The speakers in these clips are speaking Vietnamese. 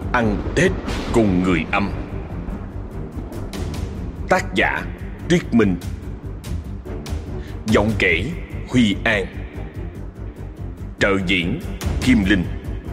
Ăn Tết cùng người âm. Tác giả Tuyết Minh. Giọng kể Huy An. Trợ diễn Kim Linh.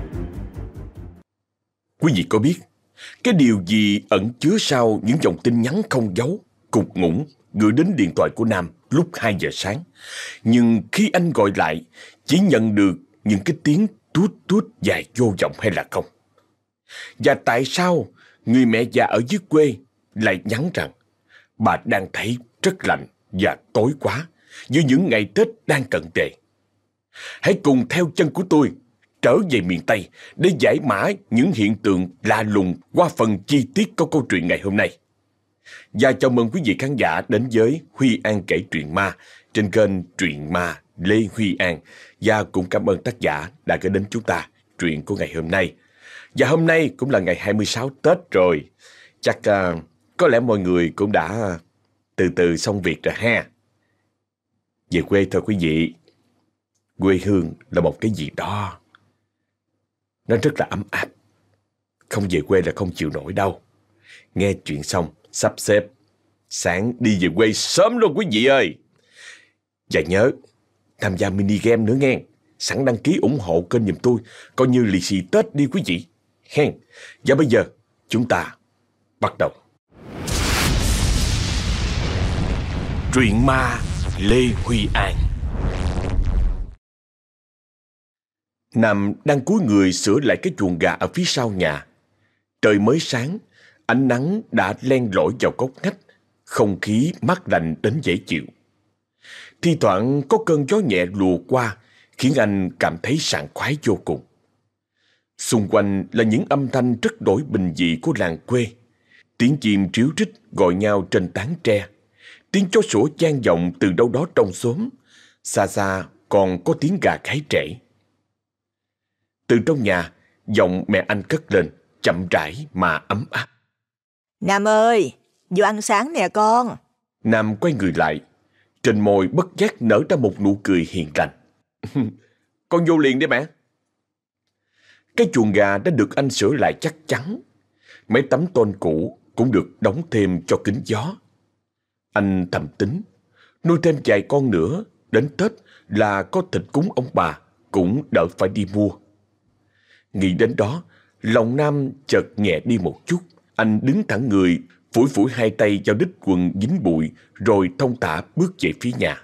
Quý vị có biết cái điều gì ẩn chứa sau những dòng tin nhắn không dấu cục ngủng gửi đến điện thoại của Nam lúc 2 giờ sáng, nhưng khi anh gọi lại chỉ nhận được những cái tiếng tút tút dài vô vọng hay là không? Và tại sao người mẹ già ở dưới quê lại nhắn rằng bà đang thấy rất lạnh và tối quá giữa những ngày Tết đang cận kề? Hãy cùng theo chân của tôi trở về miền Tây để giải mã những hiện tượng lạ lùng qua phần chi tiết của câu chuyện ngày hôm nay. Và chào mừng quý vị khán giả đến với Huy An kể truyện ma trên kênh Truyện Ma Lê Huy An. Và cũng cảm ơn tác giả đã gửi đến chúng ta truyện của ngày hôm nay. Và hôm nay cũng là ngày 26 Tết rồi. Chắc có lẽ mọi người cũng đã từ từ xong việc rồi ha. Về quê thôi quý vị. Quê hương là một cái gì đó nó rất là ấm áp. Không về quê là không chịu nổi đâu. Nghe chuyện xong sắp xếp sáng đi về quê sớm luôn quý vị ơi. Và nhớ tham gia mini game nữa nghe. Sẵn đăng ký ủng hộ kênh giùm tôi, coi như lì xì Tết đi quý vị hen. Và bây giờ chúng ta bắt đầu. Truyện ma Lê Huy An. Nam đang cúi người sửa lại cái chuồng gà ở phía sau nhà. Trời mới sáng, ánh nắng đã len lỏi vào góc ngách, không khí mát lạnh đến dễ chịu. Thi thoảng có cơn gió nhẹ lùa qua, khiến anh cảm thấy sảng khoái vô cùng. Xung quanh là những âm thanh rất đổi bình dị của làng quê. Tiếng chim tríu rít gọi nhau trên tán tre. Tiếng chó sủa vang vọng từ đâu đó trong xóm. Xa xa còn có tiếng gà gáy trễ. Từ trong nhà, giọng mẹ anh cất lên, chậm rãi mà ấm áp. Nam ơi, vô ăn sáng nè con. Nam quay người lại. Trên môi bất giác nở ra một nụ cười hiền lành. Con vô liền đi mẹ. Cái chuồng gà đã được anh sửa lại chắc chắn. Mấy tấm tôn cũ cũng được đóng thêm cho kín gió. Anh thầm tính, nuôi thêm vài con nữa, đến Tết là có thịt cúng ông bà, cũng đỡ phải đi mua. Nghĩ đến đó, lòng Nam chợt nhẹ đi một chút. Anh đứng thẳng người, phủi phủi hai tay vào đít quần dính bụi, rồi thong thả bước về phía nhà.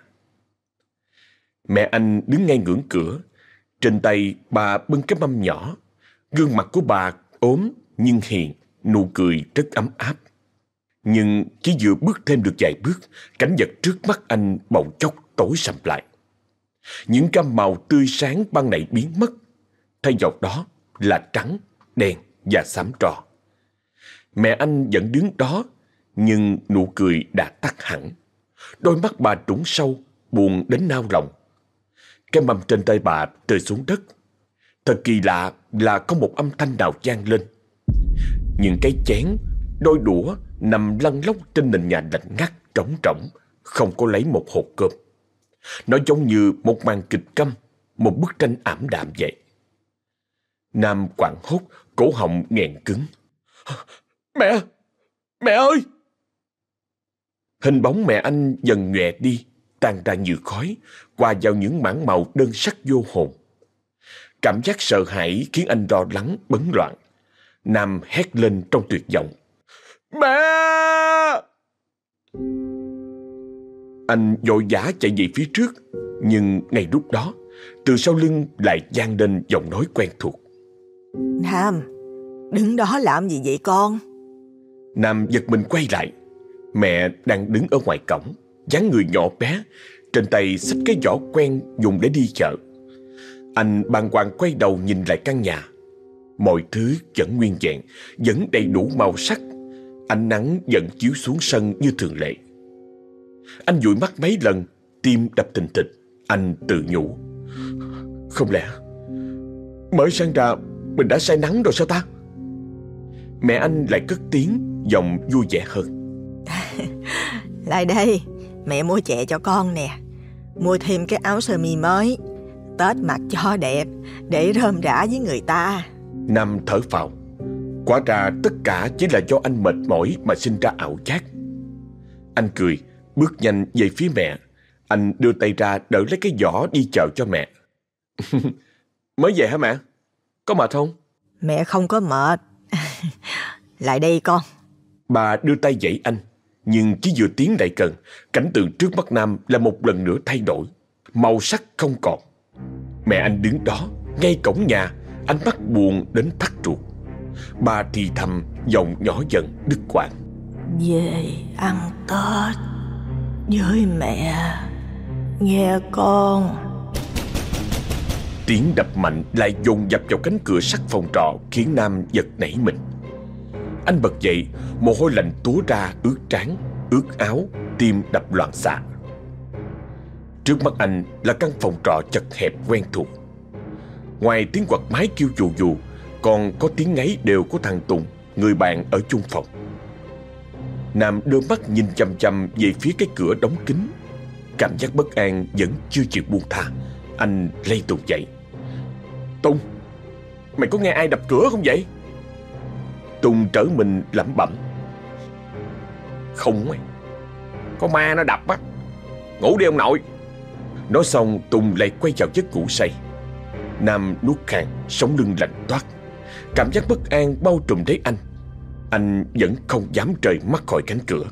Mẹ anh đứng ngay ngưỡng cửa. Trên tay bà bưng cái mâm nhỏ. Gương mặt của bà ốm nhưng hiền, nụ cười rất ấm áp. Nhưng chỉ vừa bước thêm được vài bước, cảnh vật trước mắt anh bỗng chốc tối sầm lại. Những gam màu tươi sáng ban nãy biến mất. Thay vào đó là trắng, đen và xám trò. Mẹ anh vẫn đứng đó, nhưng nụ cười đã tắt hẳn. Đôi mắt bà trũng sâu, buồn đến nao lòng. Cái mâm trên tay bà rơi xuống đất. Thật kỳ lạ là không một âm thanh nào vang lên. Những cái chén, đôi đũa nằm lăn lóc trên nền nhà lạnh ngắt trống trỏng, không có lấy một hột cơm. Nó giống như một màn kịch câm, một bức tranh ảm đạm vậy. Nam hoảng hốt, cổ họng nghẹn cứng. Mẹ! Mẹ ơi! Hình bóng mẹ anh dần nhòe đi, tan ra như khói, hòa vào những mảng màu đơn sắc vô hồn. Cảm giác sợ hãi khiến anh lo lắng, bấn loạn. Nam hét lên trong tuyệt vọng. Mẹ! Anh vội vã chạy về phía trước, nhưng ngay lúc đó, từ sau lưng lại vang lên giọng nói quen thuộc. Nam, đứng đó làm gì vậy con? Nam giật mình quay lại. Mẹ đang đứng ở ngoài cổng, dáng người nhỏ bé, trên tay xách cái giỏ quen dùng để đi chợ. Anh bàng hoàng quay đầu nhìn lại căn nhà. Mọi thứ vẫn nguyên vẹn, vẫn đầy đủ màu sắc. Ánh nắng vẫn chiếu xuống sân như thường lệ. Anh dụi mắt mấy lần, tim đập thình thịch. Anh tự nhủ, không lẽ mới sáng ra mình đã say nắng rồi sao ta? Mẹ anh lại cất tiếng, giọng vui vẻ hơn. Lại đây, mẹ mua chè cho con nè. Mua thêm cái áo sơ mi mới. Tết mặc cho đẹp, để rôm rả với người ta. Nam thở phào. Hóa ra tất cả chỉ là do anh mệt mỏi mà sinh ra ảo giác. Anh cười, bước nhanh về phía mẹ. Anh đưa tay ra đỡ lấy cái giỏ đi chợ cho mẹ. Mới về hả mẹ? Có mệt không? Mẹ không có mệt. Lại đây con. Bà đưa tay dãy anh, nhưng chỉ vừa tiến lại gần, cảnh tượng trước mắt Nam là một lần nữa thay đổi. Màu sắc không còn. Mẹ anh đứng đó, ngay cổng nhà, ánh mắt buồn đến thắt ruột. Bà thì thầm, giọng nhỏ dần đứt quãng. Về ăn Tết với mẹ, nghe con. Tiếng đập mạnh lại dồn dập vào cánh cửa sắt phòng trọ khiến Nam giật nảy mình. Anh bật dậy, mồ hôi lạnh túa ra ướt trán, ướt áo, tim đập loạn xạ. Trước mắt anh là căn phòng trọ chật hẹp quen thuộc. Ngoài tiếng quạt máy kêu dù dù, còn có tiếng ngáy đều của thằng Tùng, người bạn ở chung phòng. Nam đưa mắt nhìn chằm chằm về phía cái cửa đóng kín. Cảm giác bất an vẫn chưa chịu buông tha. Anh lay Tùng dậy. Tùng, mày có nghe ai đập cửa không vậy? Tùng trở mình lẩm bẩm. Không mày, có ma nó đập á. Ngủ đi ông nội. Nói xong Tùng lại quay vào giấc ngủ say. Nam nuốt khàn, sống lưng lạnh toát. Cảm giác bất an bao trùm lấy anh. Anh vẫn không dám rời mắt khỏi cánh cửa.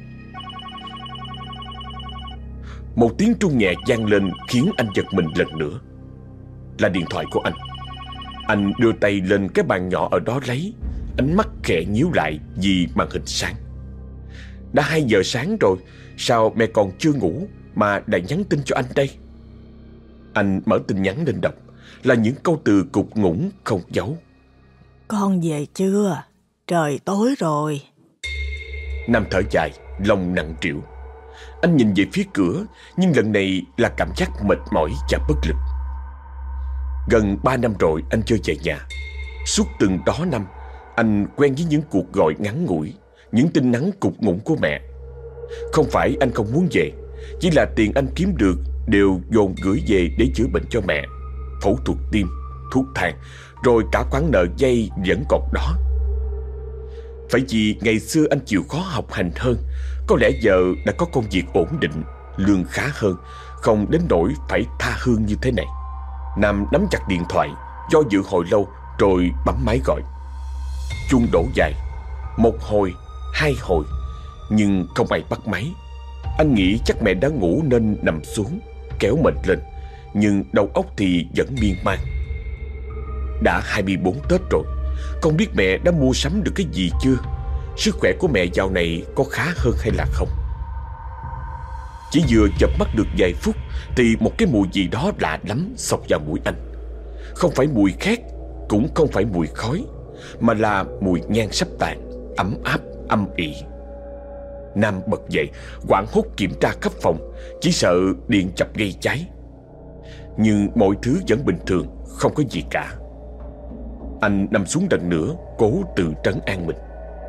Một tiếng chuông nhẹ vang lên khiến anh giật mình lần nữa. Là điện thoại của anh. Anh đưa tay lên cái bàn nhỏ ở đó lấy, ánh mắt khẽ nhíu lại vì màn hình sáng. Đã 2 giờ sáng rồi, sao mẹ còn chưa ngủ mà đã nhắn tin cho anh đây? Anh mở tin nhắn lên đọc, là những câu từ cục ngủng không dấu. Con về chưa? Trời tối rồi. Nam thở dài, lòng nặng trĩu. Anh nhìn về phía cửa, nhưng lần này là cảm giác mệt mỏi và bất lực. Gần 3 năm rồi anh chưa về nhà. Suốt từng đó năm, anh quen với những cuộc gọi ngắn ngủi, những tin nhắn cục ngủng của mẹ. Không phải anh không muốn về, chỉ là tiền anh kiếm được đều dồn gửi về để chữa bệnh cho mẹ, phẫu thuật tim, thuốc thang, rồi cả khoản nợ dây vẫn còn đó. Phải vì ngày xưa anh chịu khó học hành hơn, có lẽ giờ đã có công việc ổn định, lương khá hơn, không đến nỗi phải tha hương như thế này. Nam nắm chặt điện thoại, do dự hồi lâu rồi bấm máy gọi. Chuông đổ dài, 1 hồi, 2 hồi, nhưng không ai bắt máy. Anh nghĩ chắc mẹ đã ngủ nên nằm xuống, kéo mệt lên, nhưng đầu óc thì vẫn miên man. Đã 24 Tết rồi, không biết mẹ đã mua sắm được cái gì chưa? Sức khỏe của mẹ dạo này có khá hơn hay là không? Chỉ vừa chợp mắt được vài phút thì một cái mùi gì đó lạ lắm xộc vào mũi anh. Không phải mùi khét, cũng không phải mùi khói, mà là mùi nhang sắp tàn, ấm áp, âm ỉ. Nam bật dậy, hoảng hốt kiểm tra khắp phòng, chỉ sợ điện chập gây cháy. Nhưng mọi thứ vẫn bình thường, không có gì cả. Anh nằm xuống lần nữa, cố tự trấn an mình.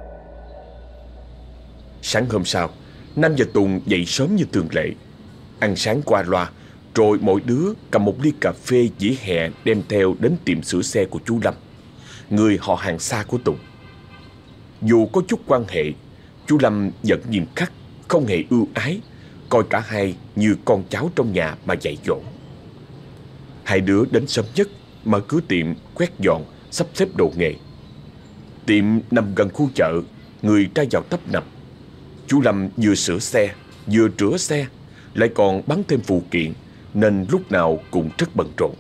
Sáng hôm sau, Nam và Tùng dậy sớm như thường lệ. Ăn sáng qua loa, rồi mỗi đứa cầm một ly cà phê dĩa hè đem theo đến tiệm sửa xe của chú Lâm, người họ hàng xa của Tùng. Dù có chút quan hệ, chú Lâm vẫn nghiêm khắc, không hề ưu ái, coi cả hai như con cháu trong nhà mà dạy dỗ. Hai đứa đến sớm nhất, mở cửa tiệm, quét dọn, sắp xếp đồ nghề. Tiệm nằm gần khu chợ, người ra vào tấp nập. Chú Lâm vừa sửa xe, vừa rửa xe, lại còn bán thêm phụ kiện, nên lúc nào cũng rất bận rộn.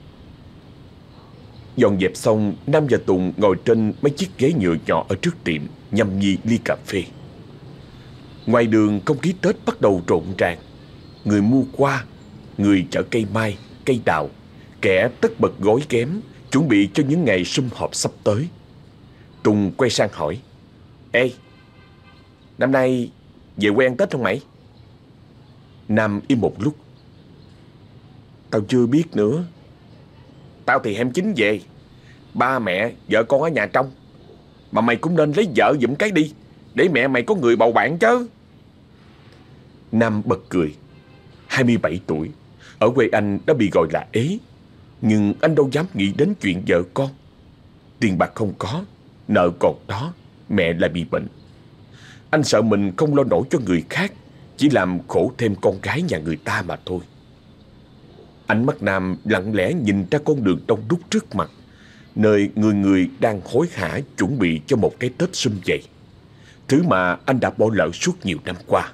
Dọn dẹp xong, Nam và Tùng ngồi trên mấy chiếc ghế nhựa nhỏ ở trước tiệm, nhâm nhi ly cà phê. Ngoài đường không khí Tết bắt đầu rộn ràng. Người mua qua, người chở cây mai, cây đào, kẻ tất bật gói ghém, chuẩn bị cho những ngày sum họp sắp tới. Tùng quay sang hỏi: Ê, năm nay về quê ăn Tết không mày? Nam im một lúc. Tao chưa biết nữa. Tao thì 29 về, ba mẹ, vợ con ở nhà trong. Mà mày cũng nên lấy vợ giùm cái đi, để mẹ mày có người bầu bạn chứ. Nam bật cười. 27 tuổi, ở quê anh đã bị gọi là ế, nhưng anh đâu dám nghĩ đến chuyện vợ con. Tiền bạc không có, nợ còn đó, mẹ lại bị bệnh. Anh sợ mình không lo nổi cho người khác, chỉ làm khổ thêm con gái nhà người ta mà thôi. Ánh mắt Nam lặng lẽ nhìn ra con đường đông đúc trước mặt, nơi người người đang hối hả chuẩn bị cho một cái Tết sum vầy, thứ mà anh đã bỏ lỡ suốt nhiều năm qua.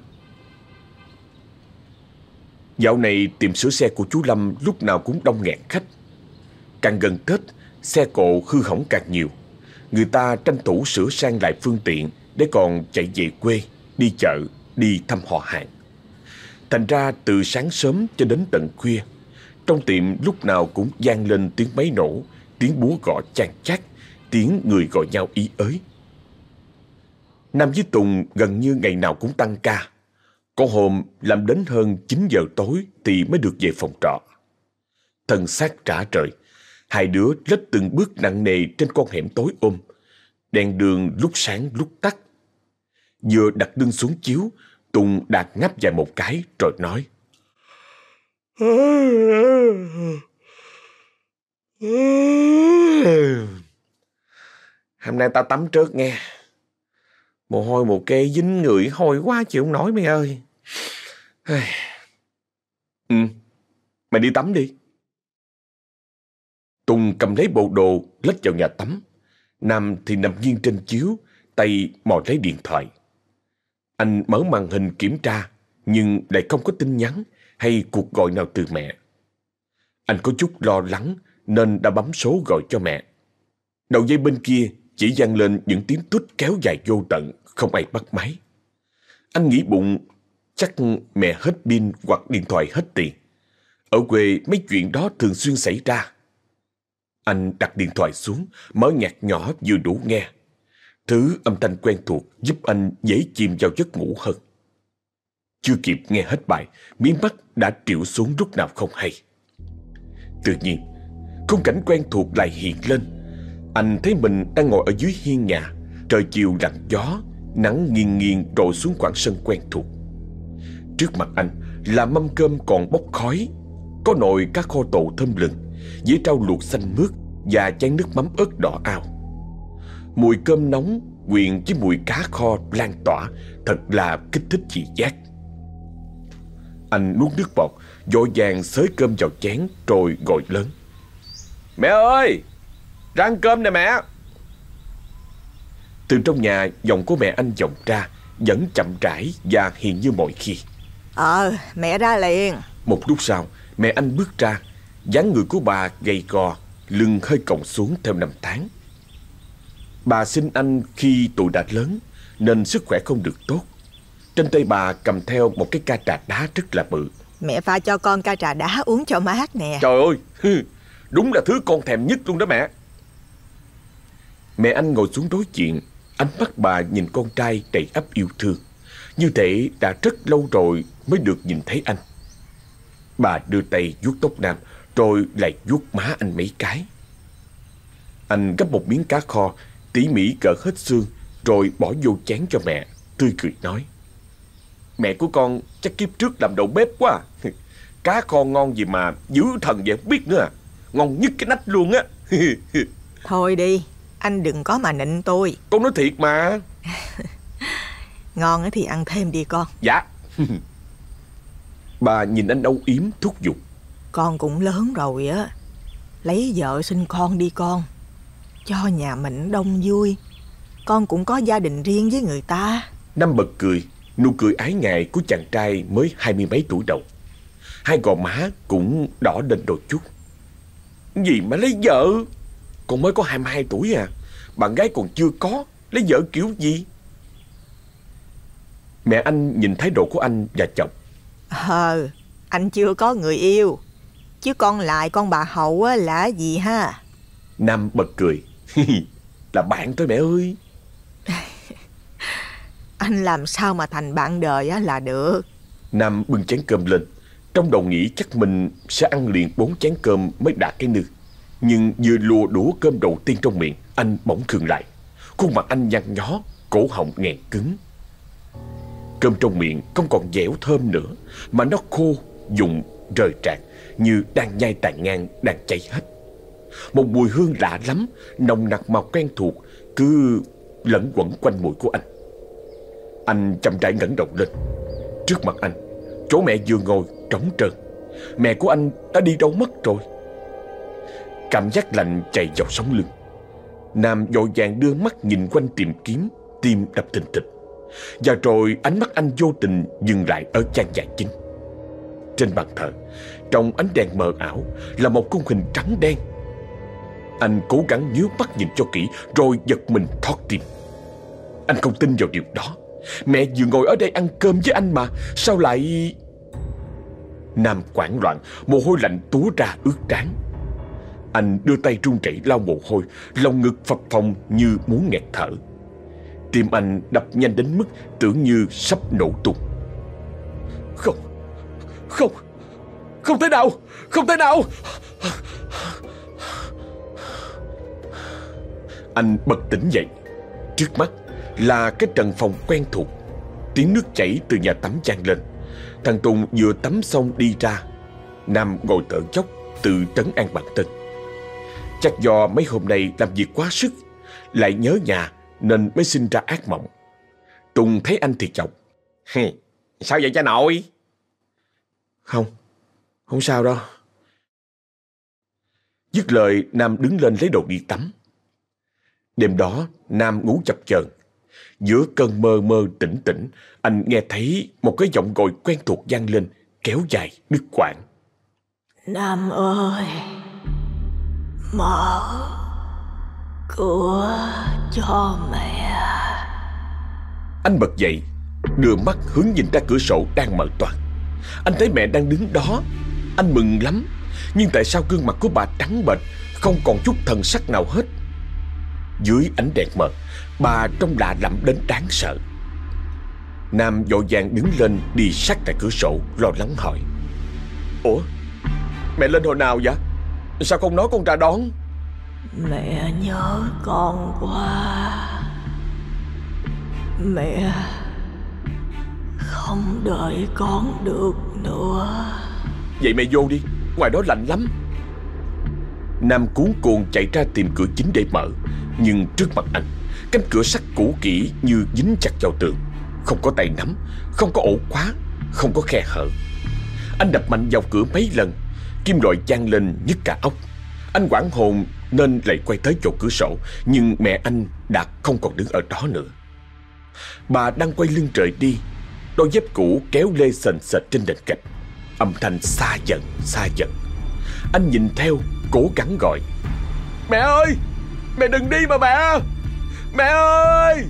Dạo này tiệm sửa xe của chú Lâm lúc nào cũng đông nghẹt khách. Càng gần Tết, xe cộ hư hỏng càng nhiều. Người ta tranh thủ sửa sang lại phương tiện để còn chạy về quê, đi chợ, đi thăm họ hàng. Thành ra từ sáng sớm cho đến tận khuya, trong tiệm lúc nào cũng vang lên tiếng máy nổ, tiếng búa gõ chan chát, tiếng người gọi nhau ý ới. Nam với Tùng gần như ngày nào cũng tăng ca. Có hôm làm đến hơn 9 giờ tối thì mới được về phòng trọ. Thân xác rã rời, hai đứa lết từng bước nặng nề trên con hẻm tối om. Đèn đường lúc sáng lúc tắt. Vừa đặt lưng xuống chiếu, Tùng đạp ngáp dài một cái rồi nói: "Hôm nay tao tắm trước nghe. Mồ hôi mồ kê dính người hôi quá chịu không nổi mày ơi." Mày đi tắm đi. Tùng cầm lấy bộ đồ lết vào nhà tắm. Nam thì nằm nghiêng trên chiếu, tay mò lấy điện thoại. Anh mở màn hình kiểm tra, nhưng lại không có tin nhắn hay cuộc gọi nào từ mẹ. Anh có chút lo lắng nên đã bấm số gọi cho mẹ. Đầu dây bên kia chỉ vang lên những tiếng tút kéo dài vô tận, không ai bắt máy. Anh nghĩ bụng chắc mẹ hết pin hoặc điện thoại hết tiền. Ở quê mấy chuyện đó thường xuyên xảy ra. Anh đặt điện thoại xuống, mở nhạc nhỏ vừa đủ nghe. Thứ âm thanh quen thuộc giúp anh dễ chìm vào giấc ngủ hơn. Chưa kịp nghe hết bài, mí mắt đã trĩu xuống lúc nào không hay. Tự nhiên, khung cảnh quen thuộc lại hiện lên. Anh thấy mình đang ngồi ở dưới hiên nhà. Trời chiều lặng gió, nắng nghiêng nghiêng trội xuống khoảng sân quen thuộc. Trước mặt anh là mâm cơm còn bốc khói, có nồi cá kho tộ thơm lừng, dĩa rau luộc xanh mướt và chén nước mắm ớt đỏ ao. Mùi cơm nóng quyện với mùi cá kho lan tỏa, thật là kích thích vị giác. Anh nuốt nước bọt, vội vàng xới cơm vào chén rồi gọi lớn: "Mẹ ơi, ra ăn cơm nè mẹ." Từ trong nhà, giọng của mẹ anh vọng ra, vẫn chậm rãi và hiền như mọi khi. Mẹ ra liền." Một lúc sau, mẹ anh bước ra. Dáng người của bà gầy gò, lưng hơi còng xuống theo năm tháng. Bà sinh anh khi tuổi đã lớn nên sức khỏe không được tốt. Trên tay bà cầm theo một cái ca trà đá rất là bự. "Mẹ pha cho con ca trà đá uống cho mát nè." Trời ơi, đúng là thứ con thèm nhất luôn đó mẹ. Mẹ anh ngồi xuống đối diện. Ánh mắt bà nhìn con trai đầy ắp yêu thương, như thể đã rất lâu rồi mới được nhìn thấy anh. Bà đưa tay vuốt tóc Nam, rồi lại vuốt má anh mấy cái. Anh gắp một miếng cá kho tỉ mỉ cỡ hết xương, rồi bỏ vô chén cho mẹ, tươi cười nói: "Mẹ của con chắc kiếp trước làm đầu bếp quá. Cá kho ngon gì mà dữ thần vậy không biết nữa à. Ngon nhất cái nách luôn á." "Thôi đi, anh đừng có mà nịnh tôi." "Con nói thiệt mà." "Ngon thì ăn thêm đi con." "Dạ." Bà nhìn anh âu yếm thúc giục: "Con cũng lớn rồi á, lấy vợ sinh con đi con, cho nhà mình đông vui. Con cũng có gia đình riêng với người ta." Nam bật cười, nụ cười ái ngại của chàng trai mới 20 mấy tuổi đầu. Hai gò má cũng đỏ lên đôi chút. "Gì mà lấy vợ? Con mới có 22 tuổi à. Bạn gái còn chưa có, lấy vợ kiểu gì?" Mẹ anh nhìn thái độ của anh và chồng. Anh chưa có người yêu, chứ con lại con bà Hậu á là gì ha?" Nam bật cười. "Là bạn thôi mẹ ơi." "Anh làm sao mà thành bạn đời á là được." Nam bưng chén cơm lên. Trong đầu nghĩ chắc mình sẽ ăn liền 4 chén cơm mới đạt cái nư. Nhưng vừa lùa đũa cơm đầu tiên trong miệng, anh bỗng khựng lại. Khuôn mặt anh nhăn nhó, cổ họng nghẹn cứng. Cơm trong miệng không còn dẻo thơm nữa, mà nó khô, dụng, rời rạc, như đang nhai tàn ngang, đang cháy hết. Một mùi hương lạ lắm, nồng nặc mà quen thuộc, cứ lẫn quẩn quanh mũi của anh. Anh chậm rãi ngẩng đầu lên. Trước mặt anh, chỗ mẹ vừa ngồi trống trơn. Mẹ của anh đã đi đâu mất rồi? Cảm giác lạnh chạy dọc sống lưng. Nam vội vàng đưa mắt nhìn quanh tìm kiếm, tim đập thình thịch. Và rồi ánh mắt anh vô tình dừng lại ở gian nhà chính. Trên bàn thờ, trong ánh đèn mờ ảo, là một khung hình trắng đen. Anh cố gắng nhíu mắt nhìn cho kỹ, rồi giật mình thót tim. Anh không tin vào điều đó. Mẹ vừa ngồi ở đây ăn cơm với anh mà, sao lại... Nam hoảng loạn, mồ hôi lạnh túa ra ướt trán. Anh đưa tay run rẩy lau mồ hôi, lồng ngực phập phồng như muốn nghẹt thở. Tim anh đập nhanh đến mức tưởng như sắp nổ tung. Không, không, không thể nào, không thể nào. Anh bật tỉnh dậy. Trước mắt là cái trần phòng quen thuộc. Tiếng nước chảy từ nhà tắm chan lên. Thằng Tùng vừa tắm xong đi ra. Nam ngồi thở dốc tự trấn an bản thân. Chắc do mấy hôm nay làm việc quá sức, lại nhớ nhà nên mới sinh ra ác mộng. Tùng thấy anh thì chọc. Sao vậy cha nội? Không, không sao đâu. Dứt lời, Nam đứng lên lấy đồ đi tắm. Đêm đó, Nam ngủ chập chờn. Giữa cơn mơ mơ tỉnh tỉnh, anh nghe thấy một cái giọng gọi quen thuộc vang lên, kéo dài, đứt quãng. Nam ơi, mở cửa cho mẹ. Anh bật dậy, đưa mắt hướng nhìn ra cửa sổ đang mở toang. Anh thấy mẹ đang đứng đó. Anh mừng lắm. Nhưng tại sao gương mặt của bà trắng bệch, không còn chút thần sắc nào hết? Dưới ánh đèn mờ, bà trông lạ lẫm đến đáng sợ. Nam vội vàng đứng lên đi sát tại cửa sổ, lo lắng hỏi. Ủa, mẹ lên hồi nào vậy? Sao không nói con ra đón? Mẹ nhớ con quá. Mẹ không đợi con được nữa. Vậy mẹ vô đi, ngoài đó lạnh lắm. Nam cuống cuồng chạy ra tìm cửa chính để mở. Nhưng trước mặt anh, cánh cửa sắt cũ kỹ như dính chặt vào tường. Không có tay nắm, không có ổ khóa, không có khe hở. Anh đập mạnh vào cửa mấy lần, kim loại vang lên nhức cả óc. Anh hoảng hồn nên lại quay tới chỗ cửa sổ. Nhưng mẹ anh đã không còn đứng ở đó nữa. Bà đang quay lưng rời đi. Đôi dép cũ kéo lê sền sệt trên nền gạch. Âm thanh xa dần xa dần. Anh nhìn theo, cố gắng gọi. Mẹ ơi, mẹ đừng đi mà mẹ. Mẹ ơi.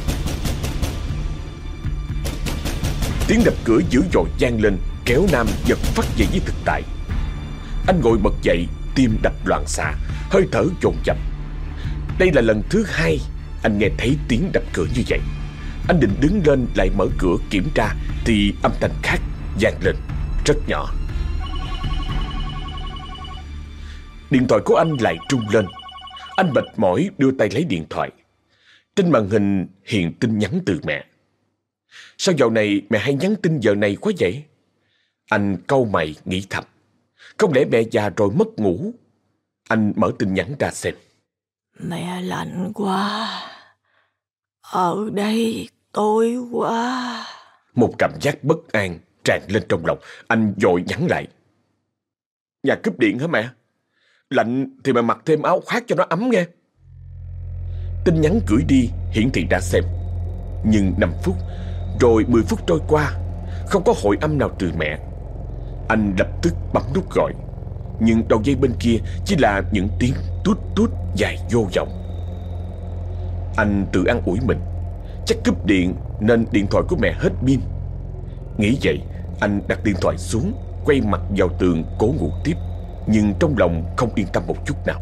Tiếng đập cửa dữ dội vang lên, kéo Nam giật phắt về với thực tại. Anh ngồi bật dậy, tim đập loạn xạ, hơi thở dồn dập. Đây là lần thứ hai anh nghe thấy tiếng đập cửa như vậy. Anh định đứng lên lại mở cửa kiểm tra thì âm thanh khác vang lên, rất nhỏ. Điện thoại của anh lại rung lên. Anh mệt mỏi đưa tay lấy điện thoại. Trên màn hình hiện tin nhắn từ mẹ. Sao dạo này mẹ hay nhắn tin giờ này quá vậy? Anh cau mày nghĩ thầm. Không lẽ mẹ già rồi mất ngủ? Anh mở tin nhắn ra xem. Mẹ lạnh quá. Ở đây tối quá. Một cảm giác bất an tràn lên trong lòng. Anh vội nhắn lại. Nhà cúp điện hả mẹ? Lạnh thì mẹ mặc thêm áo khoác cho nó ấm nghe. Tin nhắn gửi đi hiển thị đã xem. Nhưng 5 phút, rồi 10 phút trôi qua, không có hồi âm nào từ mẹ. Anh lập tức bấm nút gọi. Nhưng đầu dây bên kia chỉ là những tiếng tút tút dài vô vọng. Anh tự an ủi mình, chắc cúp điện nên điện thoại của mẹ hết pin. Nghĩ vậy, anh đặt điện thoại xuống, quay mặt vào tường cố ngủ tiếp. Nhưng trong lòng không yên tâm một chút nào.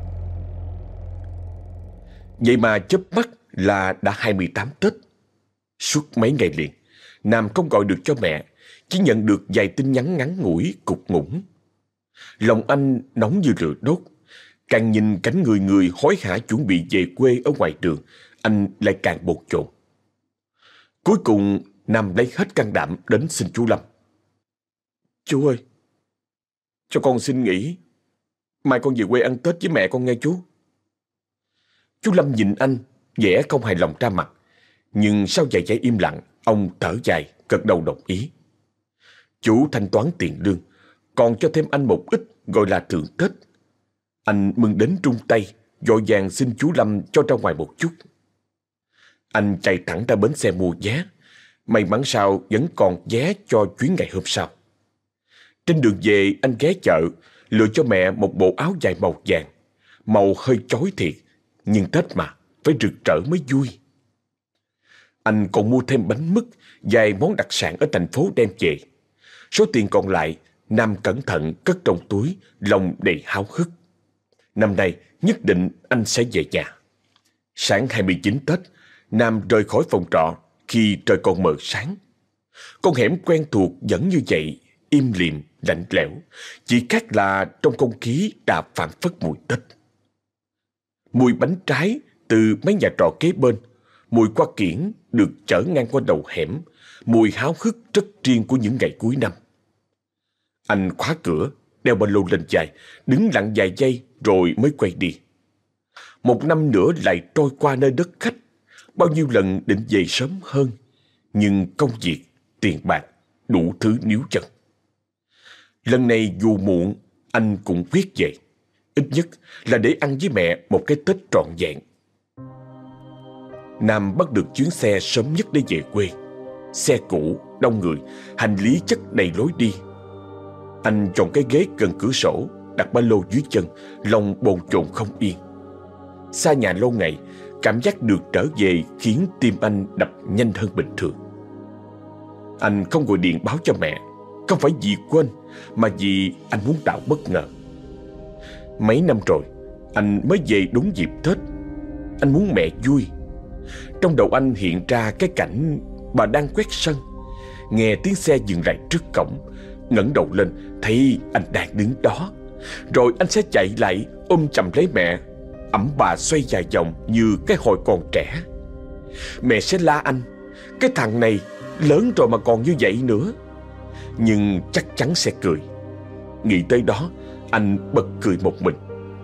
Vậy mà chớp mắt là đã 28 Tết. Suốt mấy ngày liền, Nam không gọi được cho mẹ, chỉ nhận được vài tin nhắn ngắn ngủi cục ngủng. Lòng anh nóng như lửa đốt. Càng nhìn cảnh người người hối hả chuẩn bị về quê ở ngoài đường, anh lại càng bồn chồn. Cuối cùng, Nam lấy hết can đảm đến xin chú Lâm. Chú ơi, cho con xin nghỉ. Mai con về quê ăn Tết với mẹ con nghe chú. Chú Lâm nhìn anh, vẻ không hài lòng ra mặt. Nhưng sau vài giây im lặng, ông thở dài, gật đầu đồng ý. Chú thanh toán tiền lương, còn cho thêm anh một ít gọi là thưởng Tết. Anh mừng đến run tay, vội vàng xin chú Lâm cho ra ngoài một chút. Anh chạy thẳng ra bến xe mua vé. May mắn sao vẫn còn vé cho chuyến ngày hôm sau. Trên đường về, anh ghé chợ, lựa cho mẹ một bộ áo dài màu vàng. Màu hơi chói thiệt, nhưng Tết mà, phải rực rỡ mới vui. Anh còn mua thêm bánh mứt, vài món đặc sản ở thành phố đem về. Số tiền còn lại, Nam cẩn thận cất trong túi, lòng đầy háo hức. Năm nay, nhất định anh sẽ về nhà. Sáng 29 Tết, Nam rời khỏi phòng trọ khi trời còn mờ sáng. Con hẻm quen thuộc vẫn như vậy, im lìm, lạnh lẽo, chỉ khác là trong không khí đã phảng phất mùi Tết. Mùi bánh trái từ mấy nhà trọ kế bên, mùi hoa kiển được chở ngang qua đầu hẻm, mùi háo hức rất riêng của những ngày cuối năm. Anh khóa cửa, đeo ba lô lên vai, đứng lặng vài giây rồi mới quay đi. Một năm nữa lại trôi qua nơi đất khách, bao nhiêu lần định về sớm hơn, nhưng công việc, tiền bạc, đủ thứ níu chân. Lần này dù muộn, anh cũng quyết về, ít nhất là để ăn với mẹ một cái Tết trọn vẹn. Nam bắt được chuyến xe sớm nhất để về quê. Xe cũ, đông người, hành lý chất đầy lối đi. Anh chọn cái ghế gần cửa sổ, đặt ba lô dưới chân, lòng bồn chồn không yên. Xa nhà lâu ngày, cảm giác được trở về khiến tim anh đập nhanh hơn bình thường. Anh không gọi điện báo cho mẹ, không phải vì quên, mà vì anh muốn tạo bất ngờ. Mấy năm rồi, anh mới về đúng dịp Tết. Anh muốn mẹ vui. Trong đầu anh hiện ra cái cảnh bà đang quét sân, nghe tiếng xe dừng lại trước cổng, ngẩng đầu lên thấy anh đang đứng đó. Rồi anh sẽ chạy lại ôm chầm lấy mẹ, ẵm bà xoay vài vòng như cái hồi còn trẻ. Mẹ sẽ la anh, cái thằng này lớn rồi mà còn như vậy nữa. Nhưng chắc chắn sẽ cười. Nghĩ tới đó, anh bật cười một mình.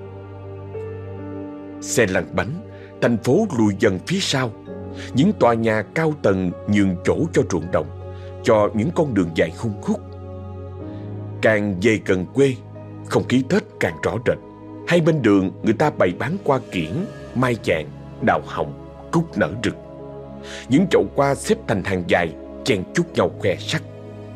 Xe lăn bánh, thành phố lùi dần phía sau. Những tòa nhà cao tầng nhường chỗ cho ruộng đồng, cho những con đường dài khung khúc. Càng về gần quê, không khí Tết càng rõ rệt. Hai bên đường người ta bày bán hoa kiển, mai vàng, đào hồng, cúc nở rực. Những chậu hoa xếp thành hàng dài, chen chúc nhau khoe sắc.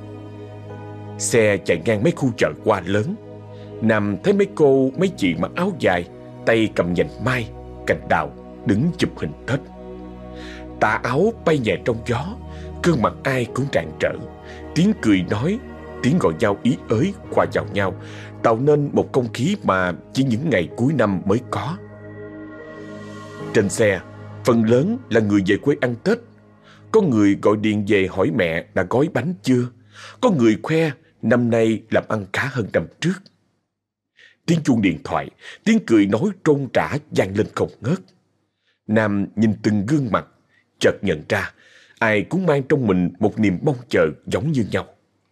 Xe chạy ngang mấy khu chợ hoa lớn. Nam thấy mấy cô, mấy chị mặc áo dài, tay cầm nhành mai, cành đào, đứng chụp hình Tết. Tà áo bay nhẹ trong gió, gương mặt ai cũng rạng rỡ. Tiếng cười nói, tiếng gọi nhau ý ới hòa vào nhau, tạo nên một không khí mà chỉ những ngày cuối năm mới có. Trên xe, phần lớn là người về quê ăn Tết. Có người gọi điện về hỏi mẹ đã gói bánh chưa. Có người khoe năm nay làm ăn khá hơn năm trước. Tiếng chuông điện thoại, tiếng cười nói trôn trả vang lên không ngớt. Nam nhìn từng gương mặt, chợt nhận ra ai cũng mang trong mình một niềm mong chờ giống như nhau.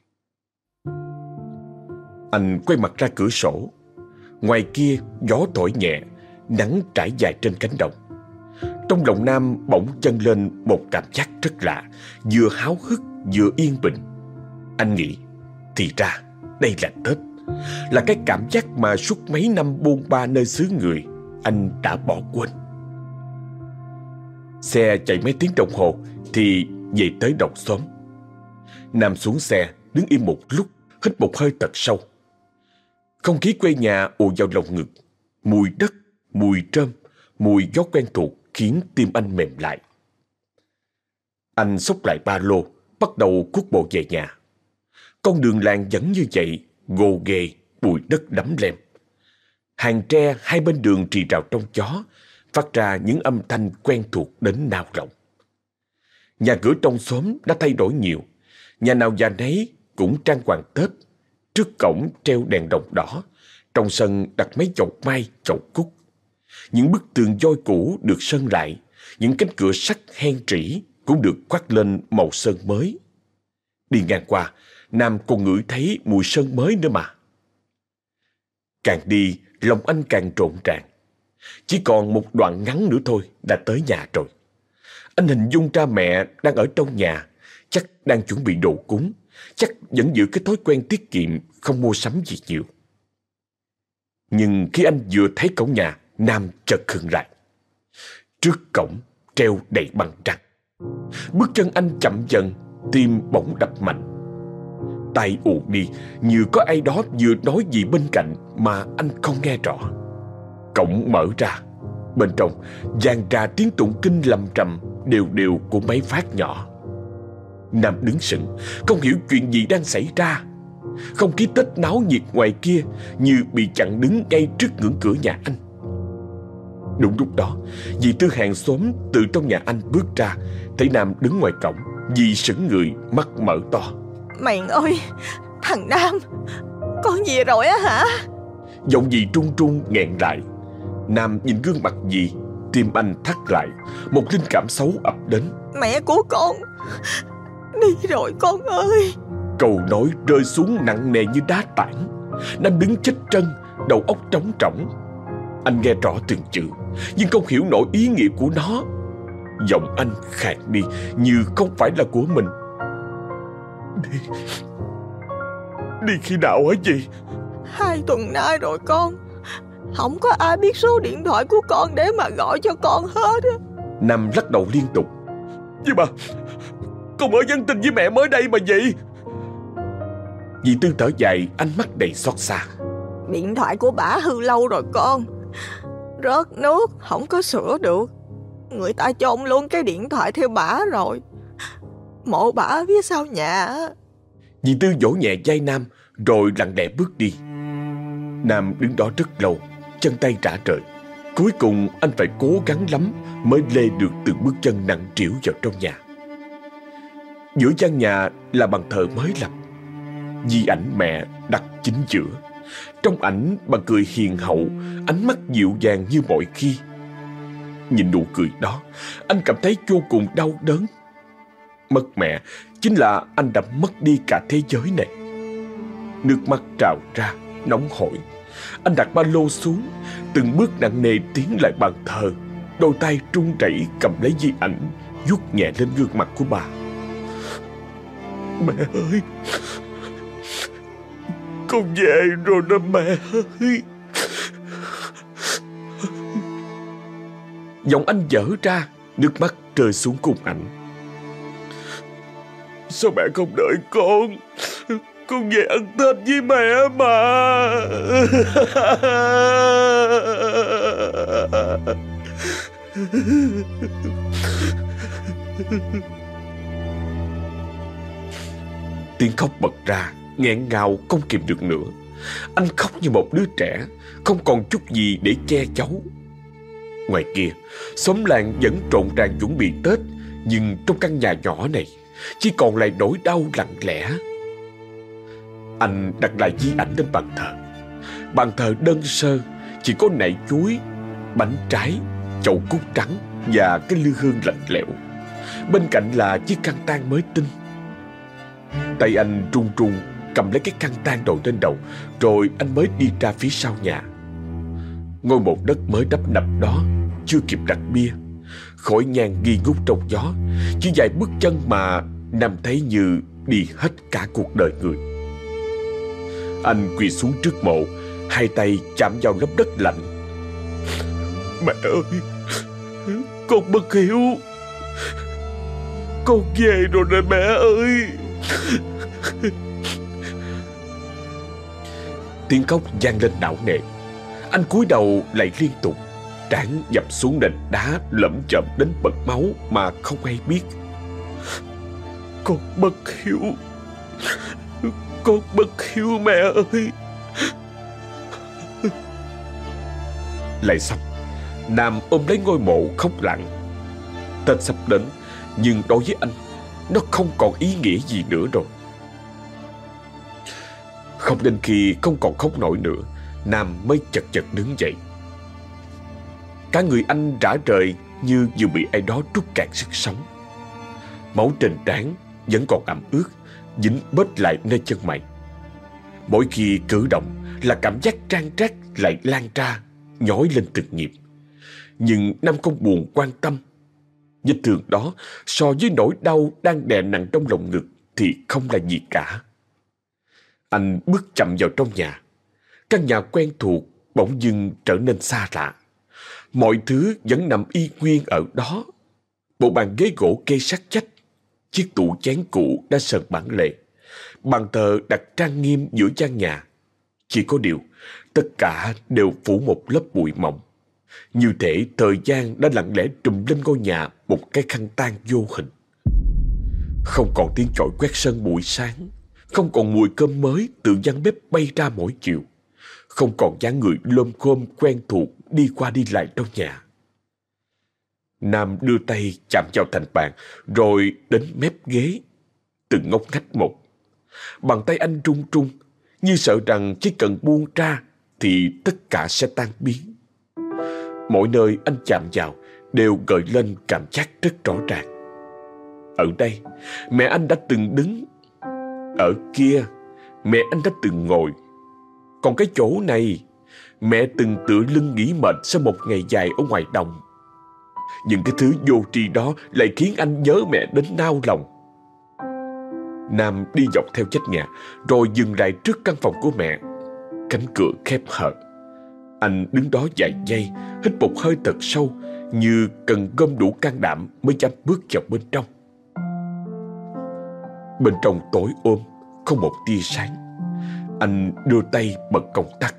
Anh quay mặt ra cửa sổ. Ngoài kia gió thổi nhẹ, nắng trải dài trên cánh đồng. Trong lòng Nam bỗng dâng lên một cảm giác rất lạ, vừa háo hức vừa yên bình. Anh nghĩ, thì ra đây là Tết, là cái cảm giác mà suốt mấy năm bôn ba nơi xứ người anh đã bỏ quên. Xe chạy mấy tiếng đồng hồ thì về tới đầu xóm. Nam xuống xe, đứng im một lúc, hít một hơi thật sâu. Không khí quê nhà ùa vào lồng ngực. Mùi đất, mùi rơm, mùi gió quen thuộc khiến tim anh mềm lại. Anh xốc lại ba lô, bắt đầu cuốc bộ về nhà. Con đường làng vẫn như vậy, gồ ghề, bụi đất đẫm lem. Hàng tre hai bên đường rì rào trong gió, phát ra những âm thanh quen thuộc đến nao lòng. Nhà cửa trong xóm đã thay đổi nhiều. Nhà nào nhà nấy cũng trang hoàng Tết. Trước cổng treo đèn đồng đỏ, trong sân đặt mấy chậu mai, chậu cúc. Những bức tường vôi cũ được sơn lại, những cánh cửa sắt hen trĩ cũng được khoác lên màu sơn mới. Đi ngang qua, Nam còn ngửi thấy mùi sơn mới nữa mà. Càng đi, lòng anh càng rộn ràng. Chỉ còn một đoạn ngắn nữa thôi đã tới nhà rồi. Anh hình dung ra mẹ đang ở trong nhà, chắc đang chuẩn bị đồ cúng, chắc vẫn giữ cái thói quen tiết kiệm, không mua sắm gì nhiều. Nhưng khi anh vừa thấy cổng nhà, Nam chợt khựng lại. Trước cổng treo đầy bằng trăng. Bước chân anh chậm dần, tim bỗng đập mạnh. tay ù đi như có ai đó vừa nói gì bên cạnh mà anh không nghe rõ. Cổng mở ra, bên trong vang ra tiếng tụng kinh lầm rầm đều đều của mấy phát nhỏ. Nam đứng sững, không hiểu chuyện gì đang xảy ra. Không khí Tết náo nhiệt ngoài kia như bị chặn đứng ngay trước ngưỡng cửa nhà anh. Đúng lúc đó, dì Tư hàng xóm từ trong nhà anh bước ra, thấy Nam đứng ngoài cổng. Dì sững người, mắt mở to. Mày ơi, thằng Nam, con về rồi á hả? Giọng dì trung trung nghẹn lại. Nam nhìn gương mặt dì, tim anh thắt lại. Một linh cảm xấu ập đến. Mẹ của con đi rồi con ơi. Câu nói rơi xuống nặng nề như đá tảng. Nam đứng chết trân, đầu óc trống trỏng. Anh nghe rõ từng chữ, nhưng không hiểu nổi ý nghĩa của nó. Giọng anh khàn đi như không phải là của mình. Đi khi nào hả chị? 2 tuần nay rồi con. Không có ai biết số điện thoại của con để mà gọi cho con hết á. Nam lắc đầu liên tục. Nhưng mà con mới nhắn tin với mẹ mới đây mà gì? Dì Tư thở dài, ánh mắt đầy xót xa. Điện thoại của bả hư lâu rồi con. Rớt nước, không có sửa được. Người ta chôn luôn cái điện thoại theo bả rồi. Mộ bả phía sau nhà. Dì Tư vỗ nhẹ vai Nam rồi lặng lẽ bước đi. Nam đứng đó rất lâu, chân tay rã rời. Cuối cùng anh phải cố gắng lắm mới lê được từng bước chân nặng trĩu vào trong nhà. Giữa gian nhà là bàn thờ mới lập. Di ảnh mẹ đặt chính giữa. Trong ảnh bà cười hiền hậu, ánh mắt dịu dàng như mọi khi. Nhìn nụ cười đó, anh cảm thấy vô cùng đau đớn. Mất mẹ chính là anh đã mất đi cả thế giới này. Nước mắt trào ra, nóng hổi. Anh đặt ba lô xuống, từng bước nặng nề tiến lại bàn thờ. Đôi tay run rẩy cầm lấy di ảnh, vuốt nhẹ lên gương mặt của bà. Mẹ ơi, con về rồi đó mẹ ơi. Giọng anh dở ra, nước mắt rơi xuống cùng ảnh. Sao mẹ không đợi con? Con về ăn Tết với mẹ mà. Tiếng khóc bật ra, nghẹn ngào không kìm được nữa. Anh khóc như một đứa trẻ, không còn chút gì để che giấu. Ngoài kia, xóm làng vẫn rộn ràng chuẩn bị Tết, nhưng trong căn nhà nhỏ này chỉ còn lại nỗi đau lặng lẽ. Anh đặt lại di ảnh lên bàn thờ. Bàn thờ đơn sơ, chỉ có nải chuối, bánh trái, chậu cúc trắng và cái lư hương lạnh lẽo. Bên cạnh là chiếc khăn tang mới tinh. Tay anh run run cầm lấy cái khăn tang đội lên đầu, rồi anh mới đi ra phía sau nhà. Ngôi mộ đất mới đắp nập đó chưa kịp đặt bia, khói nhang nghi ngút trong gió. Chỉ vài bước chân mà Nam thấy như đi hết cả cuộc đời người. Anh quỳ xuống trước mộ, hai tay chạm vào lớp đất lạnh. Mẹ ơi, con bất hiếu, con về rồi nè mẹ ơi. Tiếng khóc vang lên não nề. Anh cúi đầu lại liên tục, trán dập xuống nền đá lởm chởm đến bật máu mà không hay biết. Con bất hiếu, con bất hiếu mẹ ơi. Lại xong, Nam ôm lấy ngôi mộ khóc lặng. Tết sắp đến, nhưng đối với anh, nó không còn ý nghĩa gì nữa rồi. Không đến khi không còn khóc nổi nữa, Nam mới chật chật đứng dậy. Cả người anh rã rời như vừa bị ai đó trút cạn sức sống. Máu trên trán vẫn còn ẩm ướt, dính bết lại nơi chân mày. Mỗi khi cử động là cảm giác tran trát lại lan ra, nhói lên từng nhịp, Nhưng Nam không buồn quan tâm. Vết thương đó so với nỗi đau đang đè nặng trong lòng ngực thì không là gì cả. Anh bước chậm vào trong nhà. Căn nhà quen thuộc bỗng dưng trở nên xa lạ. Mọi thứ vẫn nằm y nguyên ở đó. Bộ bàn ghế gỗ kê sát chách, chiếc tủ chén cũ đã sờn bản lề, bàn thờ đặt trang nghiêm giữa gian nhà. Chỉ có điều, tất cả đều phủ một lớp bụi mỏng. Như thể thời gian đã lặng lẽ trùm lên ngôi nhà một cái khăn tang vô hình. Không còn tiếng chổi quét sân buổi sáng, không còn mùi cơm mới từ gian bếp bay ra mỗi chiều, không còn dáng người lôm khôm quen thuộc đi qua đi lại trong nhà. Nam đưa tay chạm vào thành bàn, rồi đến mép ghế, từng ngóc ngách một. Bàn tay anh run run, như sợ rằng chỉ cần buông ra thì tất cả sẽ tan biến. Mỗi nơi anh chạm vào đều gợi lên cảm giác rất rõ ràng. Ở đây, mẹ anh đã từng đứng. Ở kia, mẹ anh đã từng ngồi. Còn cái chỗ này, mẹ từng tựa lưng nghỉ mệt sau một ngày dài ở ngoài đồng. Nhưng cái thứ vô tri đó lại khiến anh nhớ mẹ đến nao lòng. Nam đi dọc theo vách nhà, rồi dừng lại trước căn phòng của mẹ. Cánh cửa khép hờ. Anh đứng đó vài giây, hít một hơi thật sâu, như cần gom đủ can đảm mới dám bước vào bên trong. Bên trong tối ôm, không một tia sáng. Anh đưa tay bật công tắc.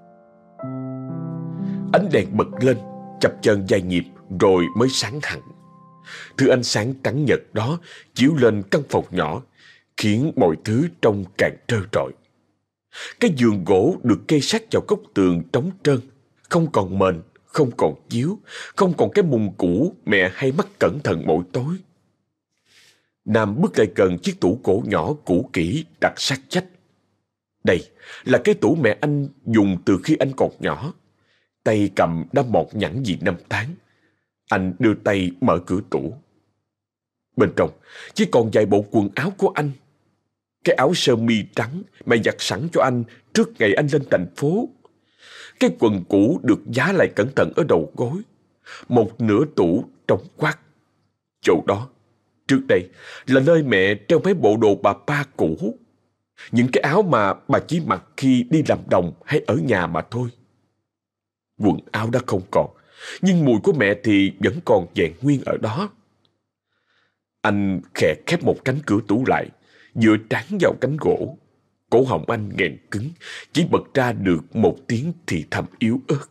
Ánh đèn bật lên, chập chờn vài nhịp rồi mới sáng hẳn. Thứ ánh sáng trắng nhật đó chiếu lên căn phòng nhỏ, khiến mọi thứ trông càng trơ trọi. Cái giường gỗ được kê sát vào góc tường trống trơn, không còn mền, không còn chiếu, không còn cái mùng cũ mẹ hay mắc cẩn thận mỗi tối. Nam bước lại gần chiếc tủ gỗ nhỏ cũ kỹ đặt sát vách. Đây là cái tủ mẹ anh dùng từ khi anh còn nhỏ. Tay cầm đã mọt nhẵn vì năm tháng. Anh đưa tay mở cửa tủ. Bên trong chỉ còn vài bộ quần áo của anh. Cái áo sơ mi trắng mẹ giặt sẵn cho anh trước ngày anh lên thành phố. Cái quần cũ được vá lại cẩn thận ở đầu gối. Một nửa tủ trống quát. Chỗ đó, trước đây là nơi mẹ treo mấy bộ đồ bà pa cũ. Những cái áo mà bà chỉ mặc khi đi làm đồng hay ở nhà mà thôi. Quần áo đã không còn, nhưng mùi của mẹ thì vẫn còn vẹn nguyên ở đó. Anh khẽ khép một cánh cửa tủ lại, dựa trán vào cánh gỗ. Cổ họng anh nghẹn cứng, chỉ bật ra được một tiếng thì thầm yếu ớt.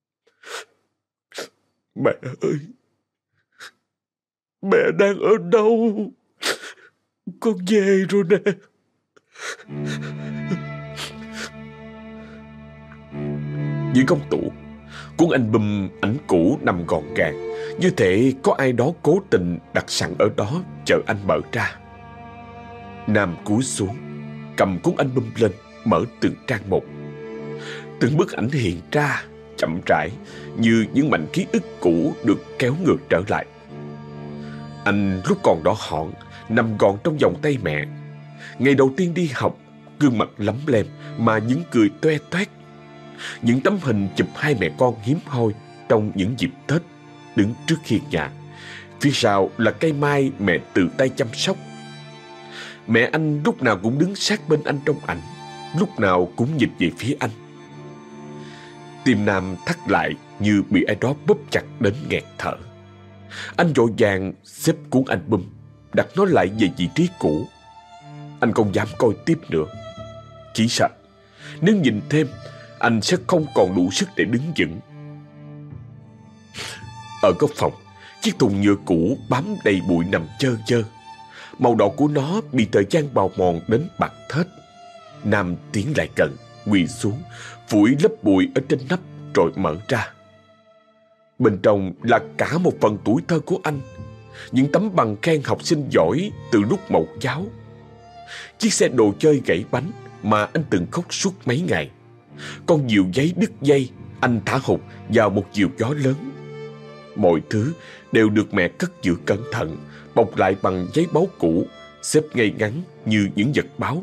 Mẹ ơi! Mẹ đang ở đâu? Con về rồi nè. Dưới góc tủ, cuốn album ảnh cũ nằm gọn gàng, như thể có ai đó cố tình đặt sẵn ở đó chờ anh mở ra. Nam cúi xuống, cầm cuốn album lên, mở từng trang một. Từng bức ảnh hiện ra chậm rãi, như những mảnh ký ức cũ được kéo ngược trở lại. Anh lúc còn đỏ hòn, nằm gọn trong vòng tay mẹ. Ngày đầu tiên đi học, gương mặt lấm lem mà những cười toe toét. Những tấm hình chụp hai mẹ con hiếm hoi trong những dịp Tết, đứng trước hiên nhà. Phía sau là cây mai mẹ tự tay chăm sóc. Mẹ anh lúc nào cũng đứng sát bên anh trong ảnh, lúc nào cũng nhìn về phía anh. Tim Nam thắt lại như bị ai đó bóp chặt đến nghẹt thở. Anh vội vàng xếp cuốn album, đặt nó lại về vị trí cũ. Anh không dám coi tiếp nữa. Chỉ sợ nếu nhìn thêm, anh sẽ không còn đủ sức để đứng vững. Ở góc phòng, chiếc thùng nhựa cũ bám đầy bụi nằm chơ chơ. Màu đỏ của nó bị thời gian bào mòn đến bạc thết. Nam tiến lại gần, quỳ xuống, phủi lớp bụi ở trên nắp rồi mở ra. Bên trong là cả một phần tuổi thơ của anh. Những tấm bằng khen học sinh giỏi từ lúc mẫu giáo. Chiếc xe đồ chơi gãy bánh mà anh từng khóc suốt mấy ngày. Con diều giấy đứt dây anh thả hụt vào một diều gió lớn. Mọi thứ đều được mẹ cất giữ cẩn thận, bọc lại bằng giấy báo cũ, xếp ngay ngắn như những vật báo.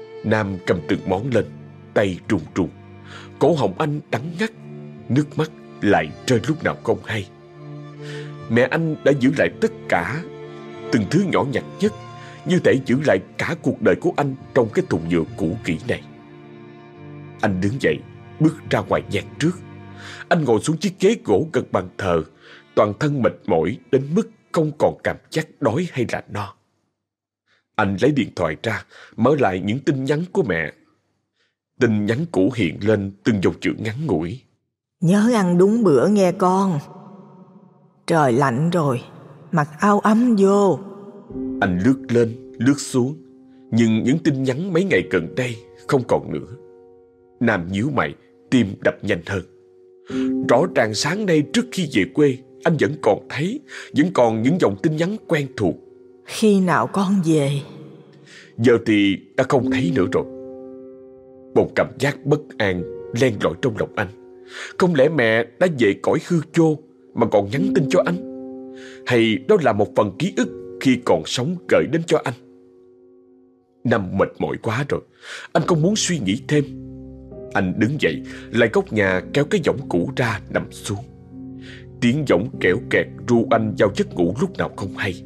Nam cầm từng món lên, tay run run. Cổ họng anh đắng ngắt, nước mắt lại rơi lúc nào không hay. Mẹ anh đã giữ lại tất cả, từng thứ nhỏ nhặt nhất, như thể giữ lại cả cuộc đời của anh trong cái thùng nhựa cũ kỹ này. Anh đứng dậy, bước ra ngoài gian trước. Anh ngồi xuống chiếc ghế gỗ gần bàn thờ, toàn thân mệt mỏi đến mức không còn cảm giác đói hay là no. Anh lấy điện thoại ra, mở lại những tin nhắn của mẹ. Tin nhắn cũ hiện lên từng dòng chữ ngắn ngủi. Nhớ ăn đúng bữa nghe con. Trời lạnh rồi, mặc áo ấm vô. Anh lướt lên, lướt xuống, nhưng những tin nhắn mấy ngày gần đây không còn nữa. Nam nhíu mày, tim đập nhanh hơn. Rõ ràng sáng nay trước khi về quê, anh vẫn còn những dòng tin nhắn quen thuộc. Khi nào con về? Giờ thì đã không thấy nữa rồi. Một cảm giác bất an len lỏi trong lòng anh. Không lẽ mẹ đã về cõi hư vô mà còn nhắn tin cho anh? Hay đó là một phần ký ức khi còn sống gửi đến cho anh? Nam mệt mỏi quá rồi, anh không muốn suy nghĩ thêm. Anh đứng dậy, lại góc nhà kéo cái võng cũ ra nằm xuống. Tiếng võng kẽo kẹt ru anh vào giấc ngủ lúc nào không hay.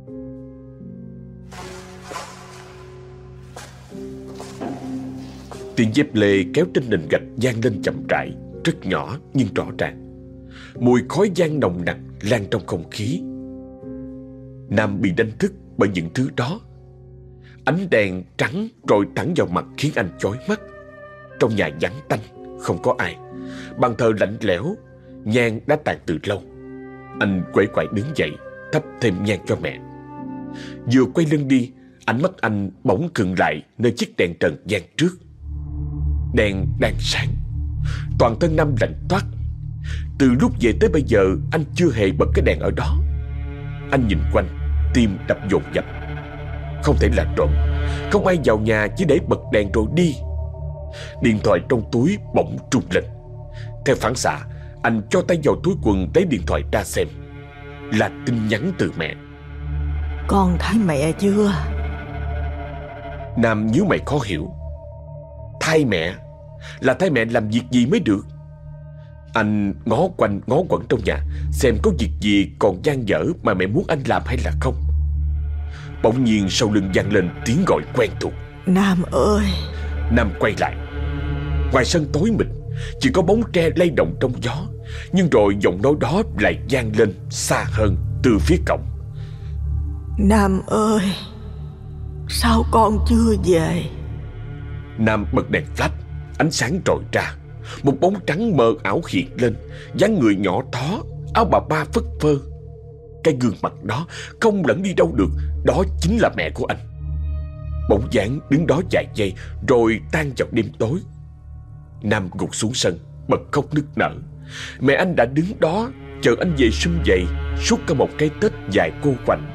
Tiếng dép lê kéo trên nền gạch vang lên chậm rãi, rất nhỏ nhưng rõ ràng. Mùi khói than nồng nặc lan trong không khí. Nam bị đánh thức bởi những thứ đó. Ánh đèn trắng rọi thẳng vào mặt khiến anh chói mắt. Trong nhà vắng tanh, không có ai. Bàn thờ lạnh lẽo, nhang đã tàn từ lâu. Anh quẩy quải đứng dậy, thắp thêm nhang cho mẹ. Vừa quay lưng đi, ánh mắt anh bỗng khựng lại nơi chiếc đèn trần gian trước. Đèn đang sáng. Toàn thân Nam lạnh toát. Từ lúc về tới bây giờ anh chưa hề bật cái đèn ở đó. Anh nhìn quanh, tim đập dồn dập. Không thể là trộm. Không ai vào nhà chỉ để bật đèn rồi đi. Điện thoại trong túi bỗng rung lên. Theo phản xạ, anh cho tay vào túi quần lấy điện thoại ra xem. Là tin nhắn từ mẹ. Con thấy mẹ chưa? Nam nhíu mày khó hiểu. Thay mẹ? Là thay mẹ làm việc gì mới được? Anh ngó quanh ngó quẩn trong nhà, xem có việc gì còn dang dở mà mẹ muốn anh làm hay là không. Bỗng nhiên sau lưng vang lên tiếng gọi quen thuộc. Nam ơi! Nam quay lại. Ngoài sân tối mịt, chỉ có bóng tre lay động trong gió. Nhưng rồi giọng nói đó lại vang lên xa hơn từ phía cổng. Nam ơi! Sao con chưa về? Nam bật đèn flash. Ánh sáng rọi ra. Một bóng trắng mờ ảo hiện lên, dáng người nhỏ thó, áo bà ba phất phơ. Cái gương mặt đó không lẫn đi đâu được. Đó chính là mẹ của anh. Bóng dáng đứng đó vài giây rồi tan vào đêm tối. Nam gục xuống sân, bật khóc nức nở. Mẹ anh đã đứng đó chờ anh về sum vầy suốt cả một cái Tết dài cô quạnh.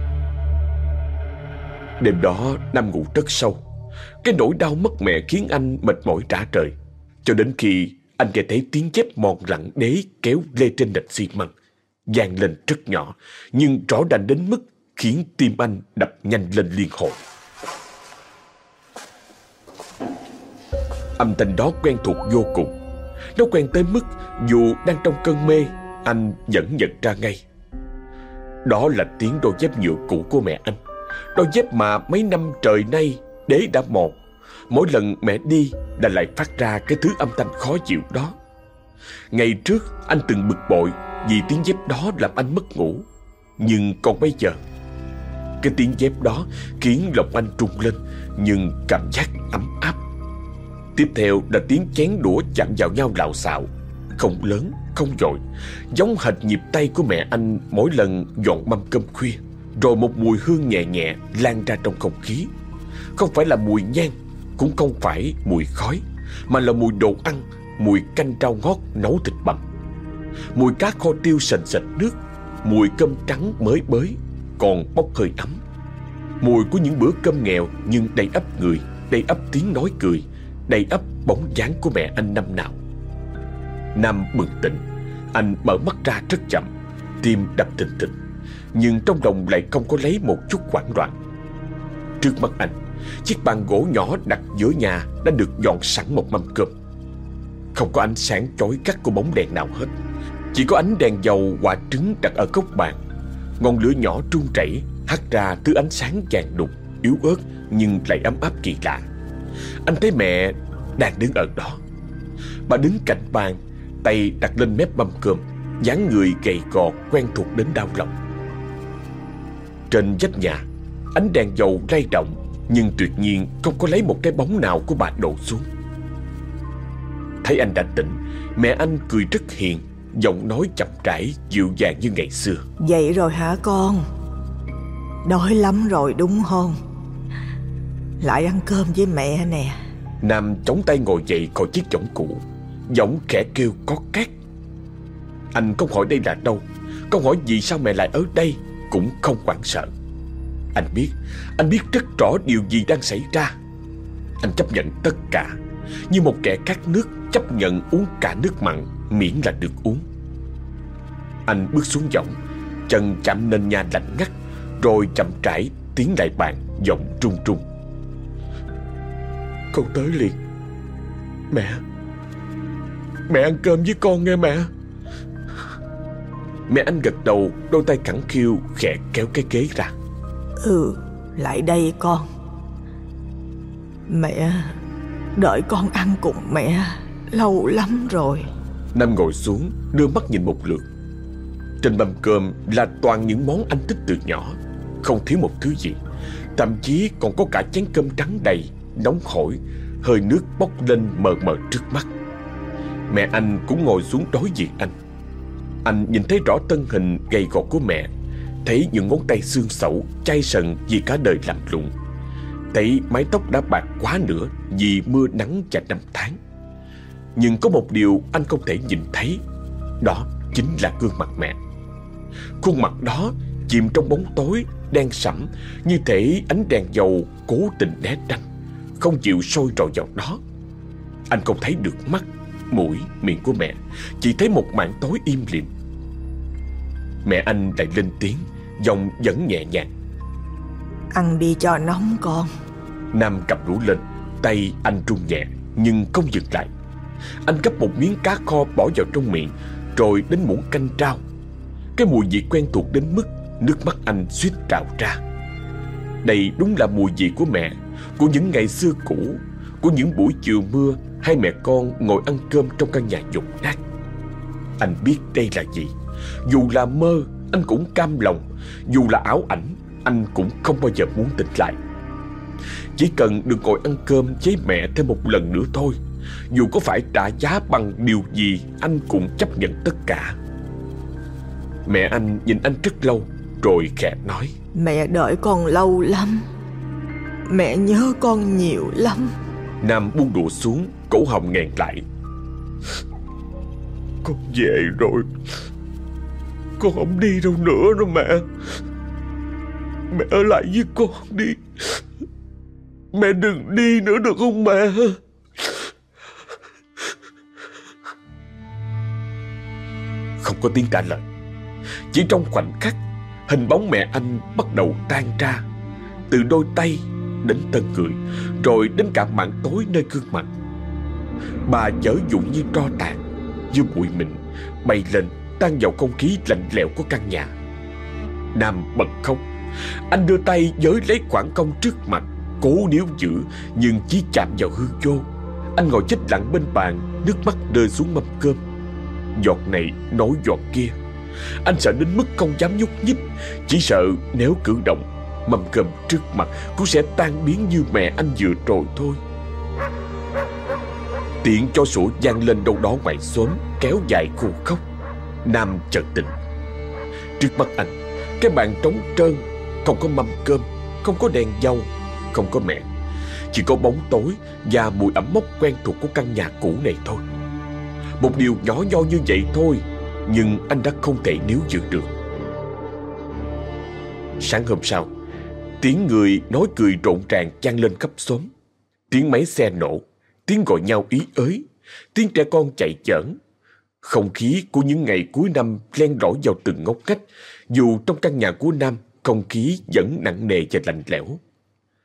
Đêm đó Nam ngủ rất sâu. Cái nỗi đau mất mẹ khiến anh mệt mỏi rã rời. Cho đến khi anh nghe thấy tiếng dép mòn lặng đế kéo lê trên nền xi măng, vang lên rất nhỏ nhưng rõ ràng đến mức khiến tim anh đập nhanh lên liên hồi. Âm thanh đó quen thuộc vô cùng. Nó quen tới mức dù đang trong cơn mê, anh vẫn nhận ra ngay. Đó là tiếng đôi dép nhựa cũ của mẹ anh. Đôi dép mà mấy năm trời nay đế đã mòn. Mỗi lần mẹ đi là lại phát ra cái thứ âm thanh khó chịu đó. Ngày trước anh từng bực bội vì tiếng dép đó làm anh mất ngủ. Nhưng còn bây giờ, cái tiếng dép đó khiến lòng anh rung lên, nhưng cảm giác ấm áp. Tiếp theo là tiếng chén đũa chạm vào nhau lạo xạo, không lớn, không vội, giống hệt nhịp tay của mẹ anh mỗi lần dọn mâm cơm khuya. Rồi một mùi hương nhẹ nhẹ lan ra trong không khí. Không phải là mùi nhang, cũng không phải mùi khói, mà là mùi đồ ăn, mùi canh rau ngót nấu thịt bằm, mùi cá kho tiêu sền sệt nước, mùi cơm trắng mới bới còn bốc hơi ấm, mùi của những bữa cơm nghèo nhưng đầy ắp người, đầy ắp tiếng nói cười, đầy ắp bóng dáng của mẹ anh năm nào. Nam bừng tỉnh. Anh mở mắt ra rất chậm, tim đập thình thịch, nhưng trong lòng lại không có lấy một chút hoảng loạn. Trước mắt anh, chiếc bàn gỗ nhỏ đặt giữa nhà đã được dọn sẵn một mâm cơm. Không có ánh sáng chói gắt của bóng đèn nào hết. Chỉ có ánh đèn dầu quả trứng đặt ở góc bàn. Ngọn lửa nhỏ run rẩy hắt ra thứ ánh sáng vàng đục, yếu ớt nhưng lại ấm áp kỳ lạ. Anh thấy mẹ đang đứng ở đó. Bà đứng cạnh bàn, tay đặt lên mép mâm cơm, dáng người gầy gò quen thuộc đến đau lòng. Trên vách nhà, ánh đèn dầu lay động, nhưng tuyệt nhiên không có lấy một cái bóng nào của bà đổ xuống. Thấy anh đã tỉnh, mẹ anh cười rất hiền, giọng nói chậm rãi, dịu dàng như ngày xưa. Vậy rồi hả con? Đói lắm rồi đúng không? Lại ăn cơm với mẹ nè. Nam chống tay ngồi dậy khỏi chiếc võng cũ, giọng khẽ kêu có két. Anh không hỏi đây là đâu, không hỏi vì sao mẹ lại ở đây, cũng không hoảng sợ. Anh biết rất rõ điều gì đang xảy ra. Anh chấp nhận tất cả, như một kẻ khát nước chấp nhận uống cả nước mặn miễn là được uống. Anh bước xuống võng, chân chạm nền nhà lạnh ngắt, rồi chậm rãi tiến lại bàn, giọng run run. Con tới liền. Mẹ ăn cơm với con nghe mẹ. Mẹ anh gật đầu, đôi tay khẳng khiu khẽ kéo cái ghế ra. Lại đây con. Mẹ đợi con ăn cùng mẹ lâu lắm rồi. Nam ngồi xuống, đưa mắt nhìn một lượt. Trên mâm cơm là toàn những món anh thích từ nhỏ, không thiếu một thứ gì. Thậm chí còn có cả chén cơm trắng đầy, nóng hổi, hơi nước bốc lên mờ mờ trước mắt. Mẹ anh cũng ngồi xuống đối diện anh. Anh nhìn thấy rõ thân hình gầy gò của mẹ, thấy những ngón tay xương xẩu chai sần vì cả đời làm lụng, thấy mái tóc đã bạc quá nữa vì mưa nắng và năm tháng. Nhưng có một điều anh không thể nhìn thấy, đó chính là gương mặt mẹ. Khuôn mặt đó chìm trong bóng tối đen sẫm, như thể ánh đèn dầu cố tình né tránh, không chịu soi rọi vào đó. Anh không thấy được mắt, mũi, miệng của mẹ, chỉ thấy một mảng tối im lìm. Mẹ anh lại lên tiếng, giọng vẫn nhẹ nhàng. Ăn đi cho nóng con. Nam cầm đũa lên, tay anh run nhẹ nhưng không dừng lại. Anh gắp một miếng cá kho bỏ vào trong miệng, rồi đến muỗng canh rau. Cái mùi vị quen thuộc đến mức nước mắt anh suýt trào ra. Đây đúng là mùi vị của mẹ, của những ngày xưa cũ, của những buổi chiều mưa hai mẹ con ngồi ăn cơm trong căn nhà dột nát. Anh biết đây là gì. Dù là mơ, anh cũng cam lòng. Dù là ảo ảnh, anh cũng không bao giờ muốn tỉnh lại. Chỉ cần được ngồi ăn cơm với mẹ thêm một lần nữa thôi, dù có phải trả giá bằng điều gì, anh cũng chấp nhận tất cả. Mẹ anh nhìn anh rất lâu, rồi khẽ nói. Mẹ đợi con lâu lắm. Mẹ nhớ con nhiều lắm. Nam buông đũa xuống, cổ họng nghẹn lại. Con về rồi. Con không đi đâu nữa đâu mẹ. Mẹ ở lại với con đi. Mẹ đừng đi nữa được không mẹ? Không có tiếng trả lời. Chỉ trong khoảnh khắc, hình bóng mẹ anh bắt đầu tan ra, từ đôi tay đến thân người, rồi đến cả mảng tối nơi gương mặt. Bà dở dụng như tro tàn, như bụi mịn bay lên tan vào không khí lạnh lẽo của căn nhà. Nam bật khóc. Anh đưa tay giới lấy khoảng không trước mặt, cố níu giữ nhưng chỉ chạm vào hư vô. Anh ngồi chết lặng bên bàn, nước mắt rơi xuống mâm cơm, giọt này nối giọt kia. Anh sợ đến mức không dám nhúc nhích, chỉ sợ nếu cử động, mâm cơm trước mặt cũng sẽ tan biến như mẹ anh vừa rồi thôi. Tiếng chó sủa vang lên đâu đó ngoài xóm, kéo dài khô khóc. Nam chợt tỉnh. Trước mắt anh, cái bàn trống trơn, không có mâm cơm, không có đèn dầu, không có mẹ, chỉ có bóng tối và mùi ẩm mốc quen thuộc của căn nhà cũ này thôi. Một điều nhỏ nho như vậy thôi, nhưng anh đã không thể níu giữ được. Sáng hôm sau, tiếng người nói cười rộn ràng vang lên khắp xóm. Tiếng máy xe nổ, tiếng gọi nhau ý ới, tiếng trẻ con chạy giỡn. Không khí của những ngày cuối năm len lỏi vào từng ngóc ngách, dù trong căn nhà của Nam không khí vẫn nặng nề và lạnh lẽo.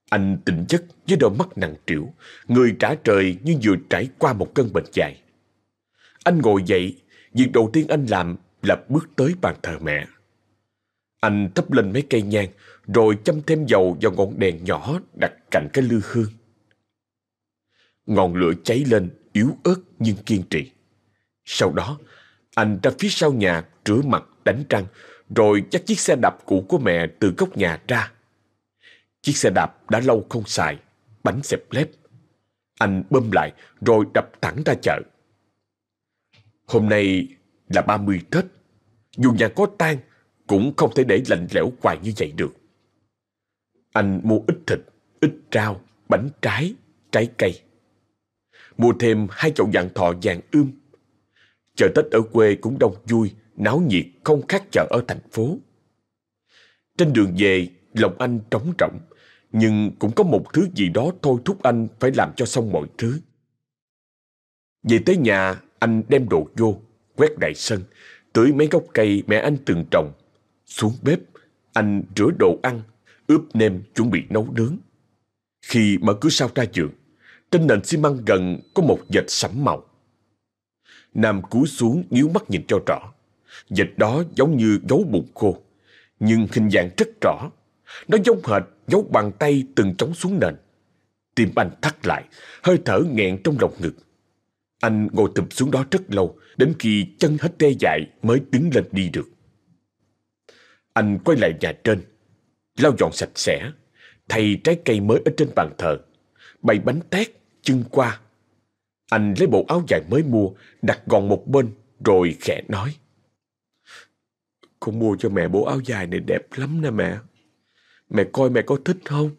Anh tỉnh giấc với đôi mắt nặng trĩu, người trả trời như vừa trải qua một cơn bệnh dài. Anh ngồi dậy, việc đầu tiên anh làm là bước tới bàn thờ mẹ. Anh thắp lên mấy cây nhang, rồi châm thêm dầu vào ngọn đèn nhỏ đặt cạnh cái lư hương. Ngọn lửa cháy lên, yếu ớt nhưng kiên trì. Sau đó, anh ra phía sau nhà rửa mặt, đánh răng, rồi dắt chiếc xe đạp cũ của mẹ từ góc nhà ra. Chiếc xe đạp đã lâu không xài, bánh xẹp lép. Anh bơm lại rồi đập thẳng ra chợ. Hôm nay là 30 Tết. Dù nhà có tang cũng không thể để lạnh lẽo hoài như vậy được. Anh mua ít thịt, ít rau, bánh trái, trái cây. Mua thêm 2 chậu vàng thọ vàng ươm. Chợ Tết ở quê cũng đông vui, náo nhiệt không khác chợ ở thành phố. Trên đường về, lòng anh trống rỗng, nhưng cũng có một thứ gì đó thôi thúc anh phải làm cho xong mọi thứ. Về tới nhà, anh đem đồ vô, quét đại sân, tưới mấy gốc cây mẹ anh từng trồng. Xuống bếp, anh rửa đồ ăn, ướp nêm chuẩn bị nấu nướng. Khi mở cửa sau ra giường, trên nền xi măng gần có một vệt sẫm màu. Nam cúi xuống nhíu mắt nhìn cho rõ. Vệt đó giống như dấu bùn khô, nhưng hình dạng rất rõ. Nó giống hệt dấu bàn tay từng chống xuống nền. Tim anh thắt lại, hơi thở nghẹn trong lồng ngực. Anh ngồi thụp xuống đó rất lâu, đến khi chân hết tê dại mới đứng lên đi được. Anh quay lại nhà trên, lau dọn sạch sẽ, thay trái cây mới ở trên bàn thờ, bày bánh tét, chưng qua. Anh lấy bộ áo dài mới mua, đặt gọn một bên, rồi khẽ nói: "Con mua cho mẹ bộ áo dài này đẹp lắm nè mẹ. Mẹ coi mẹ có thích không?"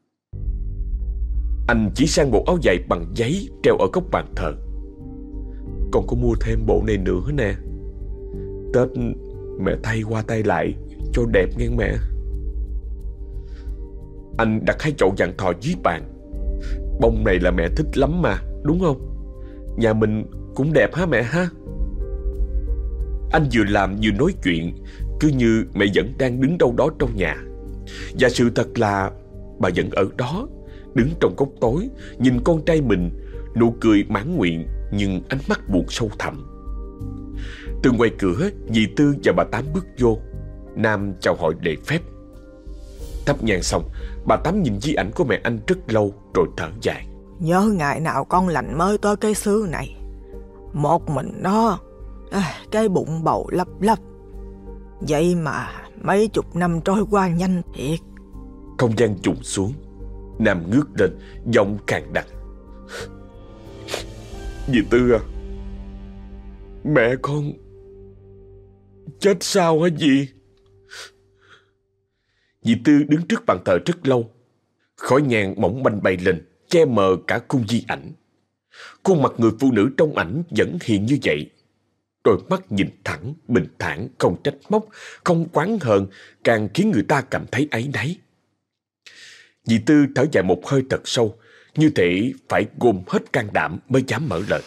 Anh chỉ sang bộ áo dài bằng giấy treo ở góc bàn thờ. "Con có mua thêm bộ này nữa nè. Tết mẹ thay qua tay lại cho đẹp nghe mẹ." Anh đặt 2 chậu vàng thọ dưới bàn. "Bông này là mẹ thích lắm mà, đúng không? Nhà mình cũng đẹp hả mẹ ha?" Anh vừa làm vừa nói chuyện, cứ như mẹ vẫn đang đứng đâu đó trong nhà. Và sự thật là bà vẫn ở đó, đứng trong góc tối, nhìn con trai mình, nụ cười mãn nguyện nhưng ánh mắt buồn sâu thẳm. Từ ngoài cửa, dì Tư và bà Tám bước vô. Nam chào hỏi lễ phép. Thắp nhang xong, bà Tám nhìn di ảnh của mẹ anh rất lâu rồi thở dài: "Nhớ ngày nào con lành mới tới cái xứ này, một mình nó, cái bụng bầu lấp lấp. Vậy mà mấy chục năm trôi qua nhanh thiệt." Không gian trùng xuống. Nam ngước lên, giọng càng đặc: "Dì Tư à, mẹ con chết sao hả dì?" Dì Tư đứng trước bàn thờ rất lâu. Khói nhang mỏng manh bay lên, che mờ cả khung di ảnh. Khuôn mặt người phụ nữ trong ảnh vẫn hiện như vậy. Đôi mắt nhìn thẳng, bình thản, không trách móc, không oán hờn, càng khiến người ta cảm thấy áy náy. Dì Tư thở dài một hơi thật sâu, như thể phải gồm hết can đảm mới dám mở lời: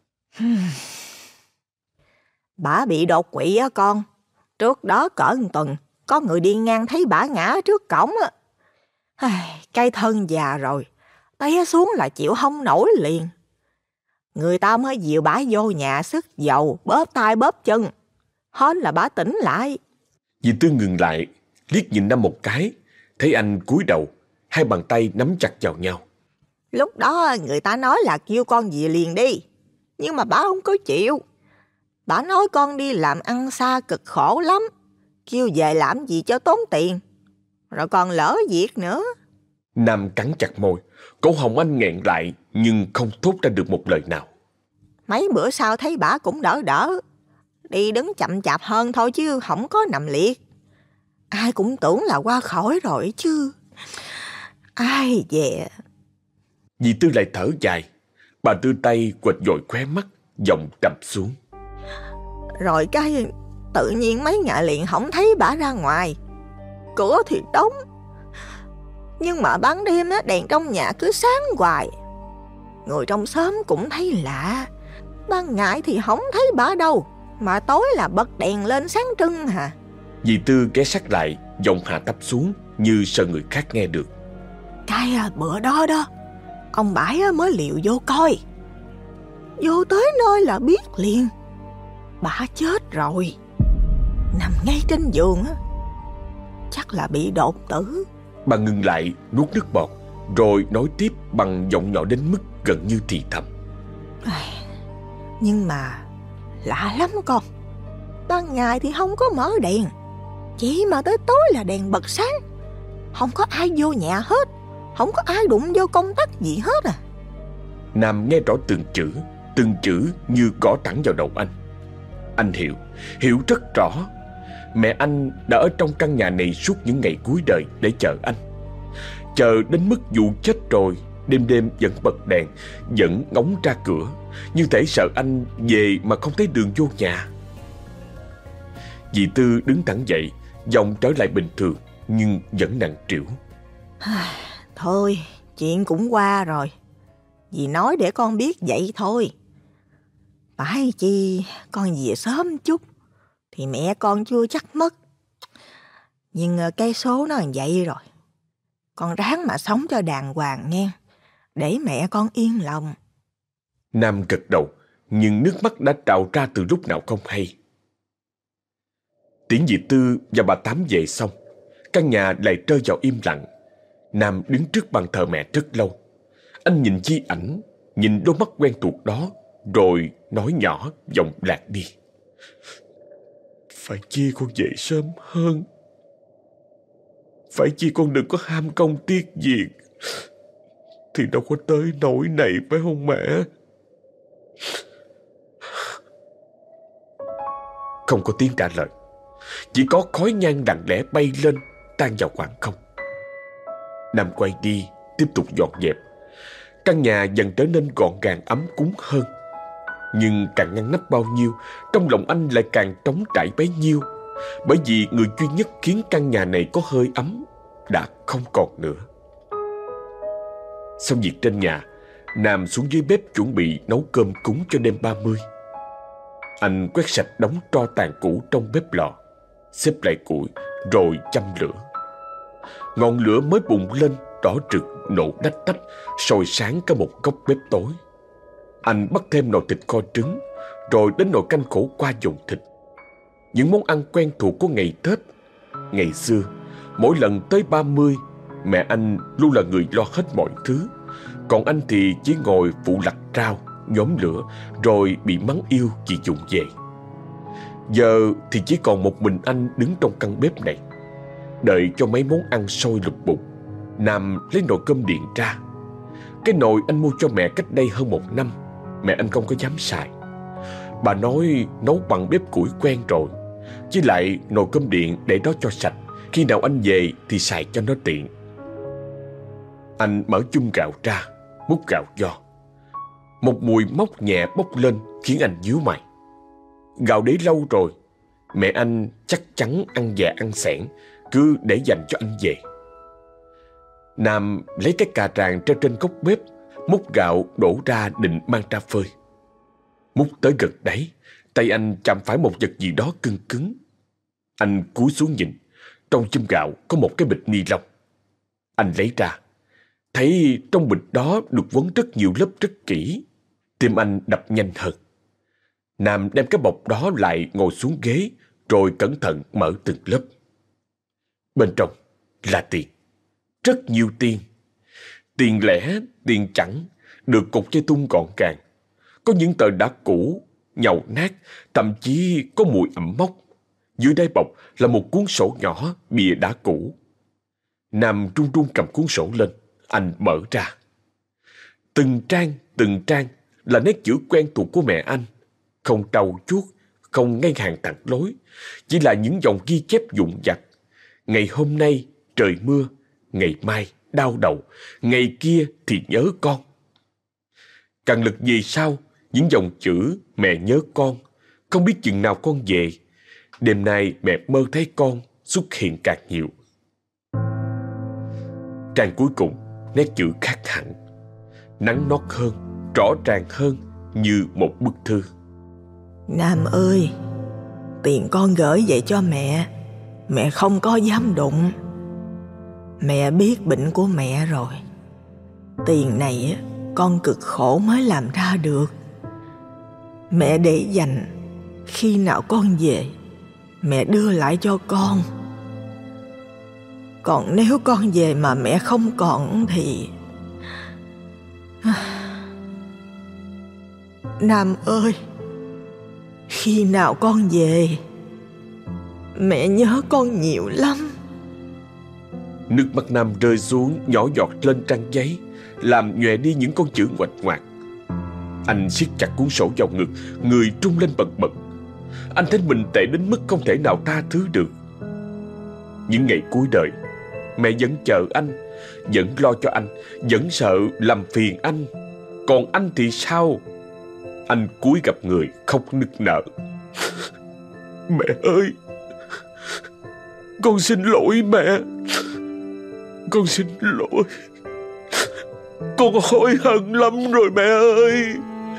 "Bả bị đột quỵ á con. Trước đó cỡ 1 tuần, có người đi ngang thấy bả ngã trước cổng á. Cái thân già rồi, té xuống là chịu không nổi liền. Người ta mới dìu bả vô nhà sức dầu, bóp tay bóp chân. Hên là bả tỉnh lại." Dì Tư ngừng lại, liếc nhìn Nam một cái, thấy anh cúi đầu, 2 bàn tay nắm chặt vào nhau. "Lúc đó người ta nói là kêu con về liền đi, nhưng mà bả không có chịu. Bả nói con đi làm ăn xa cực khổ lắm, kêu về làm gì cho tốn tiền, rồi còn lỡ việc nữa." Nam cắn chặt môi, cổ họng anh nghẹn lại nhưng không thốt ra được một lời nào. Mấy bữa sau thấy bả cũng đỡ đỡ, đi đứng chậm chạp hơn thôi chứ không có nằm liệt. Ai cũng tưởng là qua khỏi rồi chứ. Ai dè. Dì Tư lại thở dài. Bà đưa tay quệt dội khóe mắt, giọng trầm xuống: Rồi cái tự nhiên mấy ngày liền không thấy bả ra ngoài. Cửa thì đóng, nhưng mà ban đêm á, đèn trong nhà cứ sáng hoài. Người trong xóm cũng thấy lạ. Ban ngày thì không thấy bả đâu, mà tối là bật đèn lên sáng trưng hả. Dì Tư ghé sát lại, giọng hạ thấp xuống như sợ người khác nghe được: Cái bữa đó đó, ông Bãi mới liều vô coi. Vô tới nơi là biết liền, bà chết rồi, nằm ngay trên giường á. Chắc là bị đột tử. Bà ngừng lại nuốt nước bọt, rồi nói tiếp bằng giọng nhỏ đến mức gần như thì thầm. Nhưng mà lạ lắm con. Ban ngày thì không có mở đèn, chỉ mà tới tối là đèn bật sáng. Không có ai vô nhà hết, không có ai đụng vô công tắc gì hết à. Nam nghe rõ từng chữ như gõ thẳng vào đầu anh. Anh hiểu rất rõ. Mẹ anh đã ở trong căn nhà này suốt những ngày cuối đời để chờ anh. Chờ đến mức dù chết rồi, đêm đêm vẫn bật đèn, vẫn ngóng ra cửa, như thể sợ anh về mà không thấy đường vô nhà. Dì Tư đứng thẳng dậy, giọng trở lại bình thường nhưng vẫn nặng trĩu. Thôi, chuyện cũng qua rồi. Dì nói để con biết vậy thôi. Phải chi con về sớm chút thì mẹ con chưa chắc mất. Nhưng cái số nó vậy rồi, con ráng mà sống cho đàng hoàng nghe, để mẹ con yên lòng. Nam gật đầu, nhưng nước mắt đã trào ra từ lúc nào không hay. Tiễn dì Tư và bà Tám về xong, căn nhà lại rơi vào im lặng. Nam đứng trước bàn thờ mẹ rất lâu. Anh nhìn di ảnh, nhìn đôi mắt quen thuộc đó, rồi nói nhỏ giọng lạc đi. Phải chi con về sớm hơn. Phải chi con đừng có ham công tiếc việc, thì đâu có tới nỗi này, phải không mẹ? Không có tiếng trả lời, chỉ có khói nhang lặng lẽ bay lên, tan vào khoảng không. Nam quay đi, tiếp tục dọn dẹp. Căn nhà dần trở nên gọn gàng ấm cúng hơn. Nhưng càng ngăn nắp bao nhiêu, trong lòng anh lại càng trống trải bấy nhiêu. Bởi vì người duy nhất khiến căn nhà này có hơi ấm đã không còn nữa. Xong việc trên nhà, Nam xuống dưới bếp chuẩn bị nấu cơm cúng cho đêm 30. Anh quét sạch đống tro tàn cũ trong bếp lò, xếp lại củi rồi châm lửa. Ngọn lửa mới bùng lên đỏ rực, nổ đách tách, soi sáng cả một góc bếp tối. Anh bắt thêm nồi thịt kho trứng, rồi đến nồi canh khổ qua dùng thịt. Những món ăn quen thuộc của ngày Tết. Ngày xưa, mỗi lần tới 30, mẹ anh luôn là người lo hết mọi thứ. Còn anh thì chỉ ngồi phụ lặt rau, nhóm lửa, rồi bị mắng yêu vì dùng về. Giờ thì chỉ còn một mình anh đứng trong căn bếp này. Đợi cho mấy món ăn sôi lục bụng, Nam lấy nồi cơm điện ra. Cái nồi anh mua cho mẹ cách đây hơn 1 năm, mẹ anh không có dám xài. Bà nói nấu bằng bếp củi quen rồi, với lại nồi cơm điện để đó cho sạch, khi nào anh về thì xài cho nó tiện. Anh mở chung gạo ra, múc gạo giò. Một mùi mốc nhẹ bốc lên khiến anh nhíu mày. Gạo để lâu rồi, mẹ anh chắc chắn ăn già ăn xẻn, cứ để dành cho anh về. Nam lấy cái cà ràng treo trên góc bếp, múc gạo đổ ra định mang ra phơi. Múc tới gần đáy, tay anh chạm phải một vật gì đó cứng cứng. Anh cúi xuống nhìn, trong chum gạo có một cái bịch ni lông. Anh lấy ra, thấy trong bịch đó được quấn rất nhiều lớp rất kỹ. Tim anh đập nhanh hơn. Nam đem cái bọc đó lại ngồi xuống ghế, rồi cẩn thận mở từng lớp. Bên trong là tiền, rất nhiều tiền. Tiền lẻ, tiền chẵn, được cột dây tung gọn gàng. Có những tờ đã cũ, nhàu nát, thậm chí có mùi ẩm mốc. Dưới đáy bọc là một cuốn sổ nhỏ, bìa đã cũ. Nam run run cầm cuốn sổ lên, anh mở ra. Từng trang là nét chữ quen thuộc của mẹ anh. Không trau chuốt, không ngay hàng thẳng lối, chỉ là những dòng ghi chép vụn vặt. Ngày hôm nay trời mưa, ngày mai đau đầu, ngày kia thì nhớ con. Càng lật về sau, những dòng chữ mẹ nhớ con, không biết chừng nào con về. Đêm nay mẹ mơ thấy con xuất hiện càng nhiều. Trang cuối cùng, nét chữ khác hẳn, nắng nót hơn, rõ ràng hơn, như một bức thư. Nam ơi, tiền con gửi về cho mẹ, mẹ không có dám đụng. Mẹ biết bệnh của mẹ rồi. Tiền này con cực khổ mới làm ra được. Mẹ để dành, khi nào con về mẹ đưa lại cho con. Còn nếu con về mà mẹ không còn thì... Nam ơi, khi nào con về mẹ nhớ con nhiều lắm. Nước mắt Nam rơi xuống nhỏ giọt lên trang giấy, làm nhòe đi những con chữ nguệch ngoạc. Anh siết chặt cuốn sổ vào ngực, người trung lên bần bật. Anh thấy mình tệ đến mức không thể nào tha thứ được. Những ngày cuối đời, mẹ vẫn chờ anh, vẫn lo cho anh, vẫn sợ làm phiền anh. Còn anh thì sao? Anh cúi gặp người khóc nức nở. Mẹ ơi, con xin lỗi mẹ. Con xin lỗi. Con hối hận lắm rồi mẹ ơi.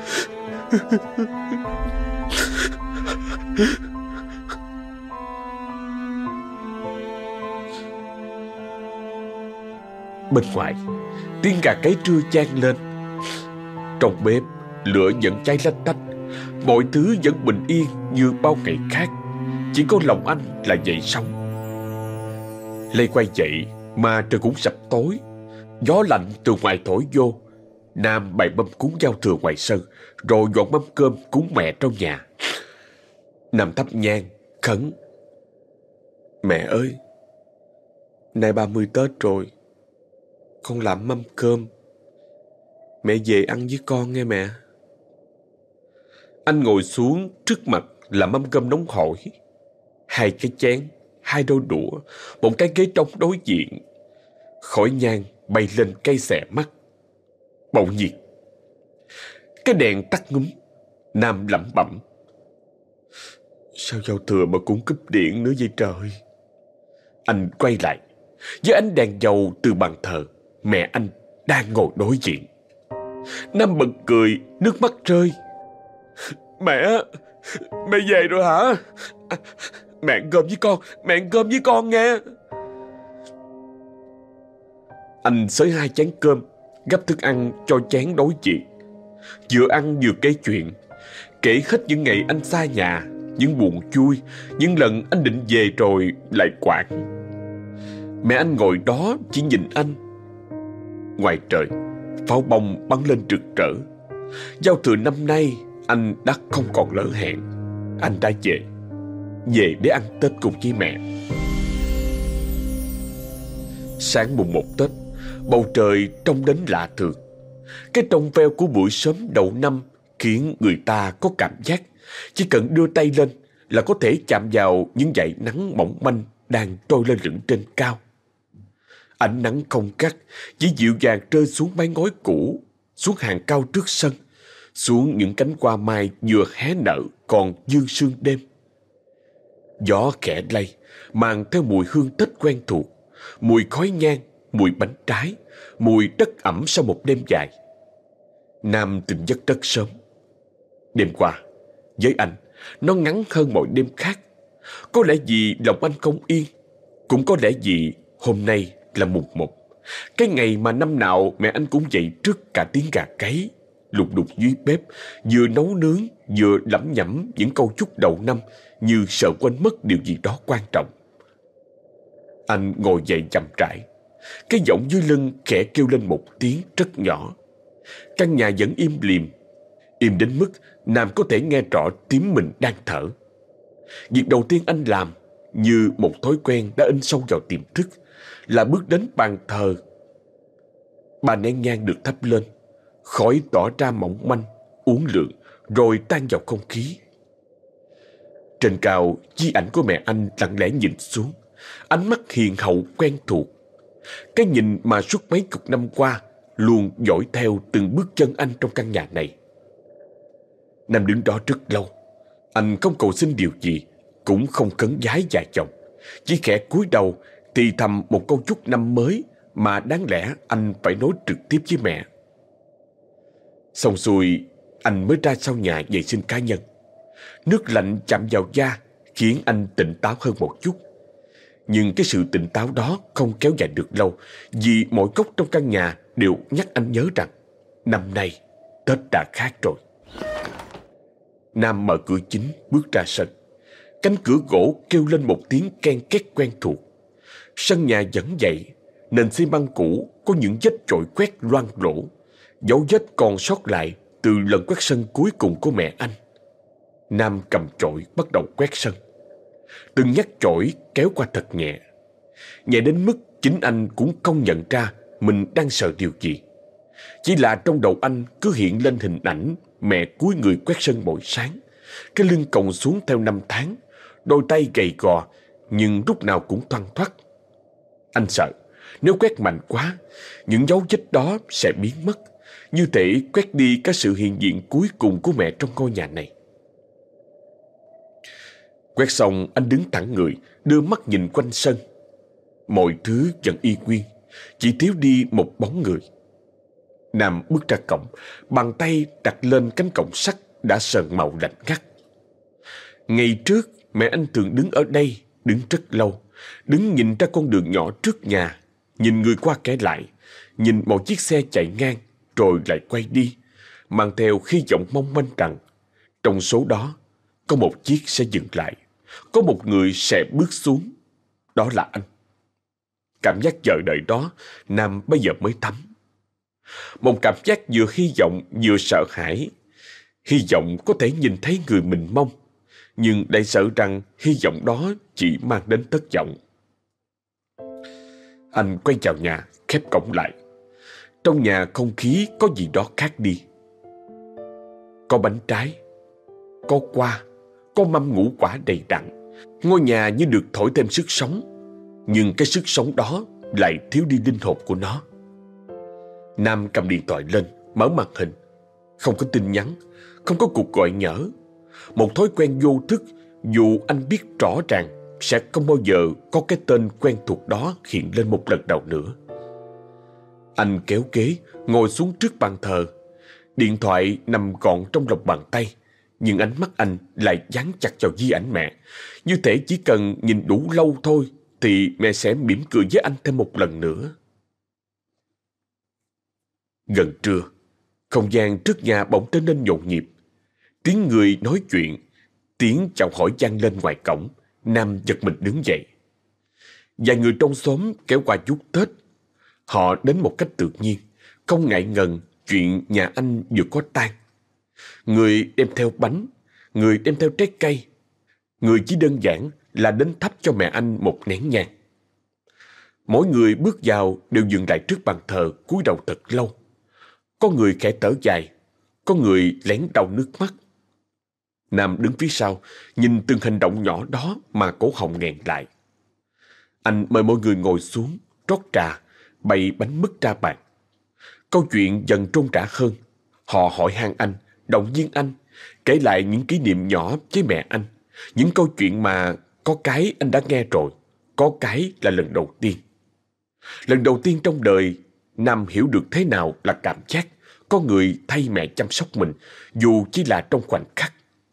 Bên ngoài, tiếng gà gáy trưa chan lên. Trong bếp, lửa vẫn cháy lách tách. Mọi thứ vẫn bình yên như bao ngày khác. Chỉ có lòng anh là dậy sóng. Lê quay dậy mà trời cũng sập tối. Gió lạnh từ ngoài thổi vô. Nam bày mâm cúng giao thừa ngoài sân, rồi dọn mâm cơm cúng mẹ trong nhà. Nam thắp nhang khấn: Mẹ ơi, nay 30 Tết rồi, con làm mâm cơm, mẹ về ăn với con nghe mẹ. Anh ngồi xuống trước mặt là mâm cơm nóng hổi, 2 cái chén, 2 đôi đũa, một cái ghế trống đối diện. Khói nhang bay lên cay xè mắt. Bỗng nhiên, cái đèn tắt ngúm. Nam lẩm bẩm: Sao giao thừa mà cũng cúp điện nữa vậy trời? Anh quay lại, với ánh đèn dầu từ bàn thờ, mẹ anh đang ngồi đối diện. Nam bật cười, nước mắt rơi. Mẹ về rồi hả? Mẹ ăn cơm với con, mẹ ăn cơm với con nghe. Anh xới 2 chén cơm, gắp thức ăn cho chén đối diện. Vừa ăn vừa kể chuyện, kể hết những ngày anh xa nhà, những buồn vui, những lần anh định về rồi lại quản. Mẹ anh ngồi đó chỉ nhìn anh. Ngoài trời, pháo bông bắn lên rực rỡ. Giao thừa năm nay anh đã không còn lỡ hẹn. Anh đã về để ăn Tết cùng với mẹ. Sáng mùng 1 Tết, bầu trời trông đến lạ thường. Cái trong veo của buổi sớm đầu năm khiến người ta có cảm giác chỉ cần đưa tay lên là có thể chạm vào những dải nắng mỏng manh đang trôi lên lửng trên cao. Ánh nắng không gắt, chỉ dịu dàng rơi xuống mái ngói cũ, xuống hàng cao trước sân, xuống những cánh hoa mai vừa hé nở còn dương sương đêm. Gió khẽ lay, mang theo mùi hương Tết quen thuộc, mùi khói nhang, mùi bánh trái, mùi đất ẩm sau một đêm dài. Nam tỉnh giấc rất sớm. Đêm qua, với anh, nó ngắn hơn mọi đêm khác. Có lẽ vì lòng anh không yên, cũng có lẽ vì hôm nay là mùng 1, cái ngày mà năm nào mẹ anh cũng dậy trước cả tiếng gà gáy, lục đục dưới bếp, vừa nấu nướng vừa lẩm nhẩm những câu chúc đầu năm như sợ quên mất điều gì đó quan trọng. Anh ngồi dậy chậm rãi, cái giọng dưới lưng khẽ kêu lên một tiếng rất nhỏ. Căn nhà vẫn im lìm, im đến mức Nam có thể nghe rõ tiếng mình đang thở. Việc đầu tiên anh làm, như một thói quen đã in sâu vào tiềm thức, là bước đến bàn thờ. 3 nén nhang được thắp lên, khói tỏ ra mỏng manh, uốn lượn, rồi tan vào không khí. Trên cao, di ảnh của mẹ anh lặng lẽ nhìn xuống, ánh mắt hiền hậu quen thuộc. Cái nhìn mà suốt mấy chục năm qua luôn dõi theo từng bước chân anh trong căn nhà này. Nam đứng đó rất lâu. Anh không cầu xin điều gì, cũng không khấn vái dài dòng, chỉ khẽ cúi đầu thì thầm một câu chúc năm mới mà đáng lẽ anh phải nói trực tiếp với mẹ. Xong xuôi, anh mới ra sau nhà vệ sinh cá nhân. Nước lạnh chạm vào da khiến anh tỉnh táo hơn một chút. Nhưng cái sự tỉnh táo đó không kéo dài được lâu, vì mỗi góc trong căn nhà đều nhắc anh nhớ rằng năm nay Tết đã khác rồi. Nam mở cửa chính bước ra sân. Cánh cửa gỗ kêu lên một tiếng ken két quen thuộc. Sân nhà vẫn vậy, nền xi măng cũ có những vết chổi quét loang lổ, dấu vết còn sót lại từ lần quét sân cuối cùng của mẹ anh. Nam cầm chổi bắt đầu quét sân. Từng nhát chổi kéo qua thật nhẹ, nhẹ đến mức chính anh cũng không nhận ra mình đang sợ điều gì. Chỉ là trong đầu anh cứ hiện lên hình ảnh mẹ cúi người quét sân mỗi sáng, cái lưng còng xuống theo năm tháng, đôi tay gầy gò nhưng lúc nào cũng thoăn thoắt. Anh sợ nếu quét mạnh quá, những dấu vết đó sẽ biến mất, như thể quét đi cái sự hiện diện cuối cùng của mẹ trong ngôi nhà này. Quét xong, anh đứng thẳng người, đưa mắt nhìn quanh sân. Mọi thứ vẫn y nguyên, chỉ thiếu đi một bóng người. Nam bước ra cổng, bàn tay đặt lên cánh cổng sắt đã sờn màu lạnh ngắt. Ngày trước, mẹ anh thường đứng ở đây, đứng rất lâu, đứng nhìn ra con đường nhỏ trước nhà, nhìn người qua kẻ lại, nhìn một chiếc xe chạy ngang, rồi lại quay đi, mang theo hy vọng mong manh rằng trong số đó có một chiếc sẽ dừng lại, có một người sẽ bước xuống. Đó là anh. Cảm giác chờ đợi đó Nam bây giờ mới thấm. Một cảm giác vừa hy vọng vừa sợ hãi. Hy vọng có thể nhìn thấy người mình mong, nhưng lại sợ rằng hy vọng đó chỉ mang đến thất vọng. Anh quay vào nhà, khép cổng lại. Trong nhà không khí có gì đó khác đi. Có bánh trái, có hoa, có mâm ngũ quả đầy đặn. Ngôi nhà như được thổi thêm sức sống, nhưng cái sức sống đó lại thiếu đi linh hồn của nó. Nam cầm điện thoại lên, mở màn hình. Không có tin nhắn, không có cuộc gọi nhỡ. Một thói quen vô thức, dù anh biết rõ ràng sẽ không bao giờ có cái tên quen thuộc đó hiện lên một lần nào nữa. Anh kéo ghế, ngồi xuống trước bàn thờ. Điện thoại nằm gọn trong lòng bàn tay, nhưng ánh mắt anh lại dán chặt vào di ảnh mẹ, như thể chỉ cần nhìn đủ lâu thôi thì mẹ sẽ mỉm cười với anh thêm một lần nữa. Gần trưa, không gian trước nhà bỗng trở nên nhộn nhịp. Tiếng người nói chuyện, tiếng chào hỏi vang lên ngoài cổng. Nam giật mình đứng dậy. Vài người trong xóm kéo qua chúc Tết. Họ đến một cách tự nhiên, không ngại ngần chuyện nhà anh vừa có tang. Người đem theo bánh, người đem theo trái cây, người chỉ đơn giản là đến thắp cho mẹ anh một nén nhang. Mỗi người bước vào đều dừng lại trước bàn thờ, cúi đầu thật lâu. Có người khẽ thở dài, có người lén đau nước mắt. Nam đứng phía sau, nhìn từng hành động nhỏ đó mà cổ họng nghẹn lại. Anh mời mọi người ngồi xuống, rót trà, bày bánh mứt ra bàn. Câu chuyện dần trôn trả hơn. Họ hỏi han anh, động viên anh, kể lại những kỷ niệm nhỏ với mẹ anh, những câu chuyện mà có cái anh đã nghe rồi, có cái là lần đầu tiên. Lần đầu tiên trong đời, Nam hiểu được thế nào là cảm giác có người thay mẹ chăm sóc mình, dù chỉ là trong khoảnh khắc.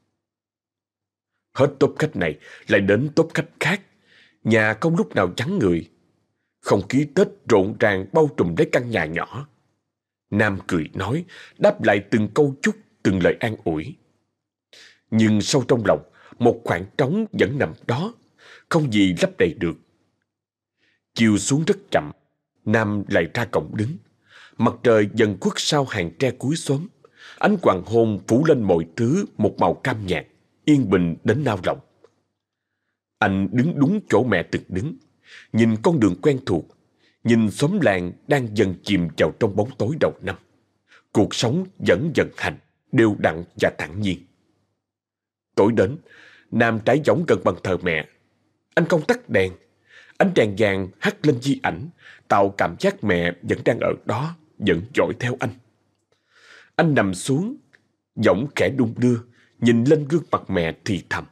Hết tốp khách này lại đến tốp khách khác. Nhà không lúc nào vắng người. Không khí Tết rộn ràng bao trùm lấy căn nhà nhỏ. Nam cười nói, đáp lại từng câu chúc, từng lời an ủi. Nhưng sâu trong lòng, một khoảng trống vẫn nằm đó, không gì lấp đầy được. Chiều xuống rất chậm, Nam lại ra cổng đứng. Mặt trời dần khuất sau hàng tre cuối xóm. Ánh hoàng hôn phủ lên mọi thứ một màu cam nhạt, yên bình đến nao lòng. Anh đứng đúng chỗ mẹ từng đứng, nhìn con đường quen thuộc, nhìn xóm làng đang dần chìm vào trong bóng tối đầu năm. Cuộc sống vẫn vận hành, đều đặn và thản nhiên. Tối đến, Nam trải võng gần bàn thờ mẹ. Anh không tắt đèn. Ánh đèn vàng hắt lên di ảnh, tạo cảm giác mẹ vẫn đang ở đó, vẫn dõi theo anh. Anh nằm xuống, giọng khẽ đung đưa, nhìn lên gương mặt mẹ thì thầm.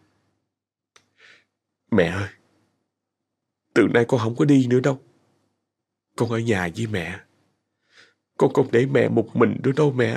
Mẹ ơi, từ nay con không có đi nữa đâu. Con ở nhà với mẹ. Con không để mẹ một mình nữa đâu mẹ.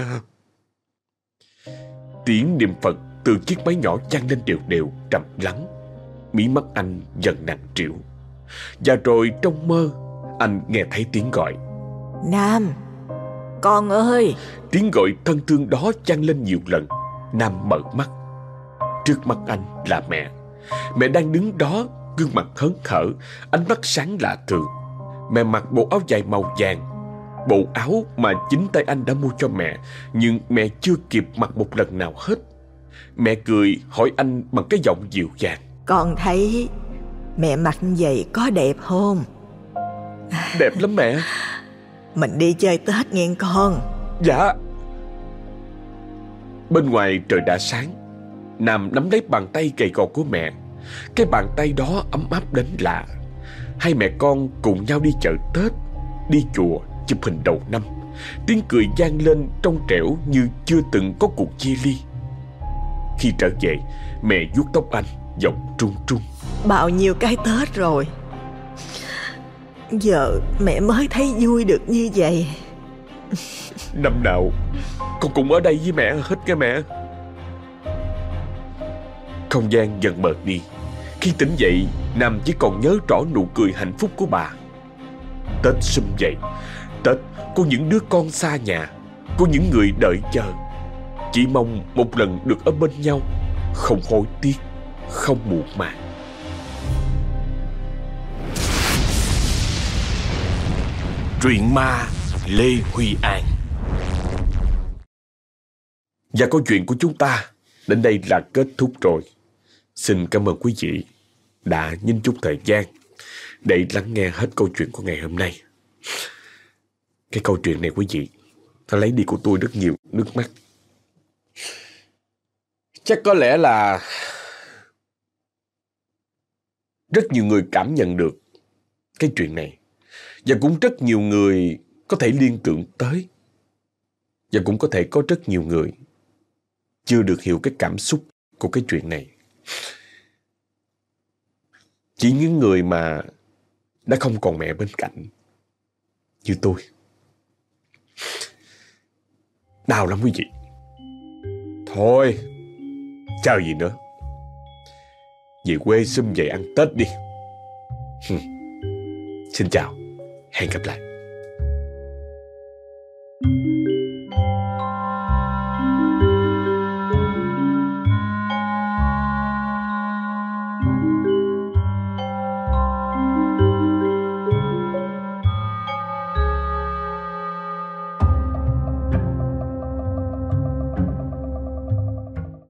Tiếng niệm Phật từ chiếc máy nhỏ vang lên đều đều, trầm lắng. Mí mắt anh dần nặng trĩu. Và rồi trong mơ, anh nghe thấy tiếng gọi. Nam, con ơi. Tiếng gọi thân thương đó vang lên nhiều lần. Nam mở mắt. Trước mắt anh là mẹ. Mẹ đang đứng đó, gương mặt hớn hở, ánh mắt sáng lạ thường. Mẹ mặc bộ áo dài màu vàng, bộ áo mà chính tay anh đã mua cho mẹ, nhưng mẹ chưa kịp mặc một lần nào hết. Mẹ cười hỏi anh bằng cái giọng dịu dàng. Con thấy mẹ mặc vậy có đẹp không? Đẹp lắm mẹ. Mình đi chơi Tết nghe con. Dạ. Bên ngoài trời đã sáng. Nam nắm lấy bàn tay gầy gò của mẹ. Cái bàn tay đó ấm áp đến lạ. Hai mẹ con cùng nhau đi chợ Tết, đi chùa, chụp hình đầu năm. Tiếng cười vang lên trong trẻo như chưa từng có cuộc chia ly. Khi trở về, mẹ vuốt tóc anh, giọng trung trung. Bao nhiêu cái Tết rồi, giờ mẹ mới thấy vui được như vậy. Năm nào con cũng ở đây với mẹ hết nha mẹ. Không gian dần mờ đi. Khi tỉnh dậy, Nam chỉ còn nhớ rõ nụ cười hạnh phúc của bà. Tết sum vầy, Tết của những đứa con xa nhà, của những người đợi chờ, chỉ mong một lần được ở bên nhau, không hối tiếc, không muộn màng. Truyện ma Lê Huy An. Và câu chuyện của chúng ta đến đây là kết thúc rồi. Xin cảm ơn quý vị đã dành chút thời gian để lắng nghe hết câu chuyện của ngày hôm nay. Cái câu chuyện này quý vị, nó lấy đi của tôi rất nhiều nước mắt. Chắc có lẽ là rất nhiều người cảm nhận được cái chuyện này. Và cũng rất nhiều người có thể liên tưởng tới. Và cũng có thể có rất nhiều người chưa được hiểu cái cảm xúc của cái chuyện này. Chỉ những người mà đã không còn mẹ bên cạnh, như tôi. Đau lắm quý vị. Thôi, chờ gì nữa, về quê sum vầy ăn Tết đi. Xin chào, hẹn gặp lại.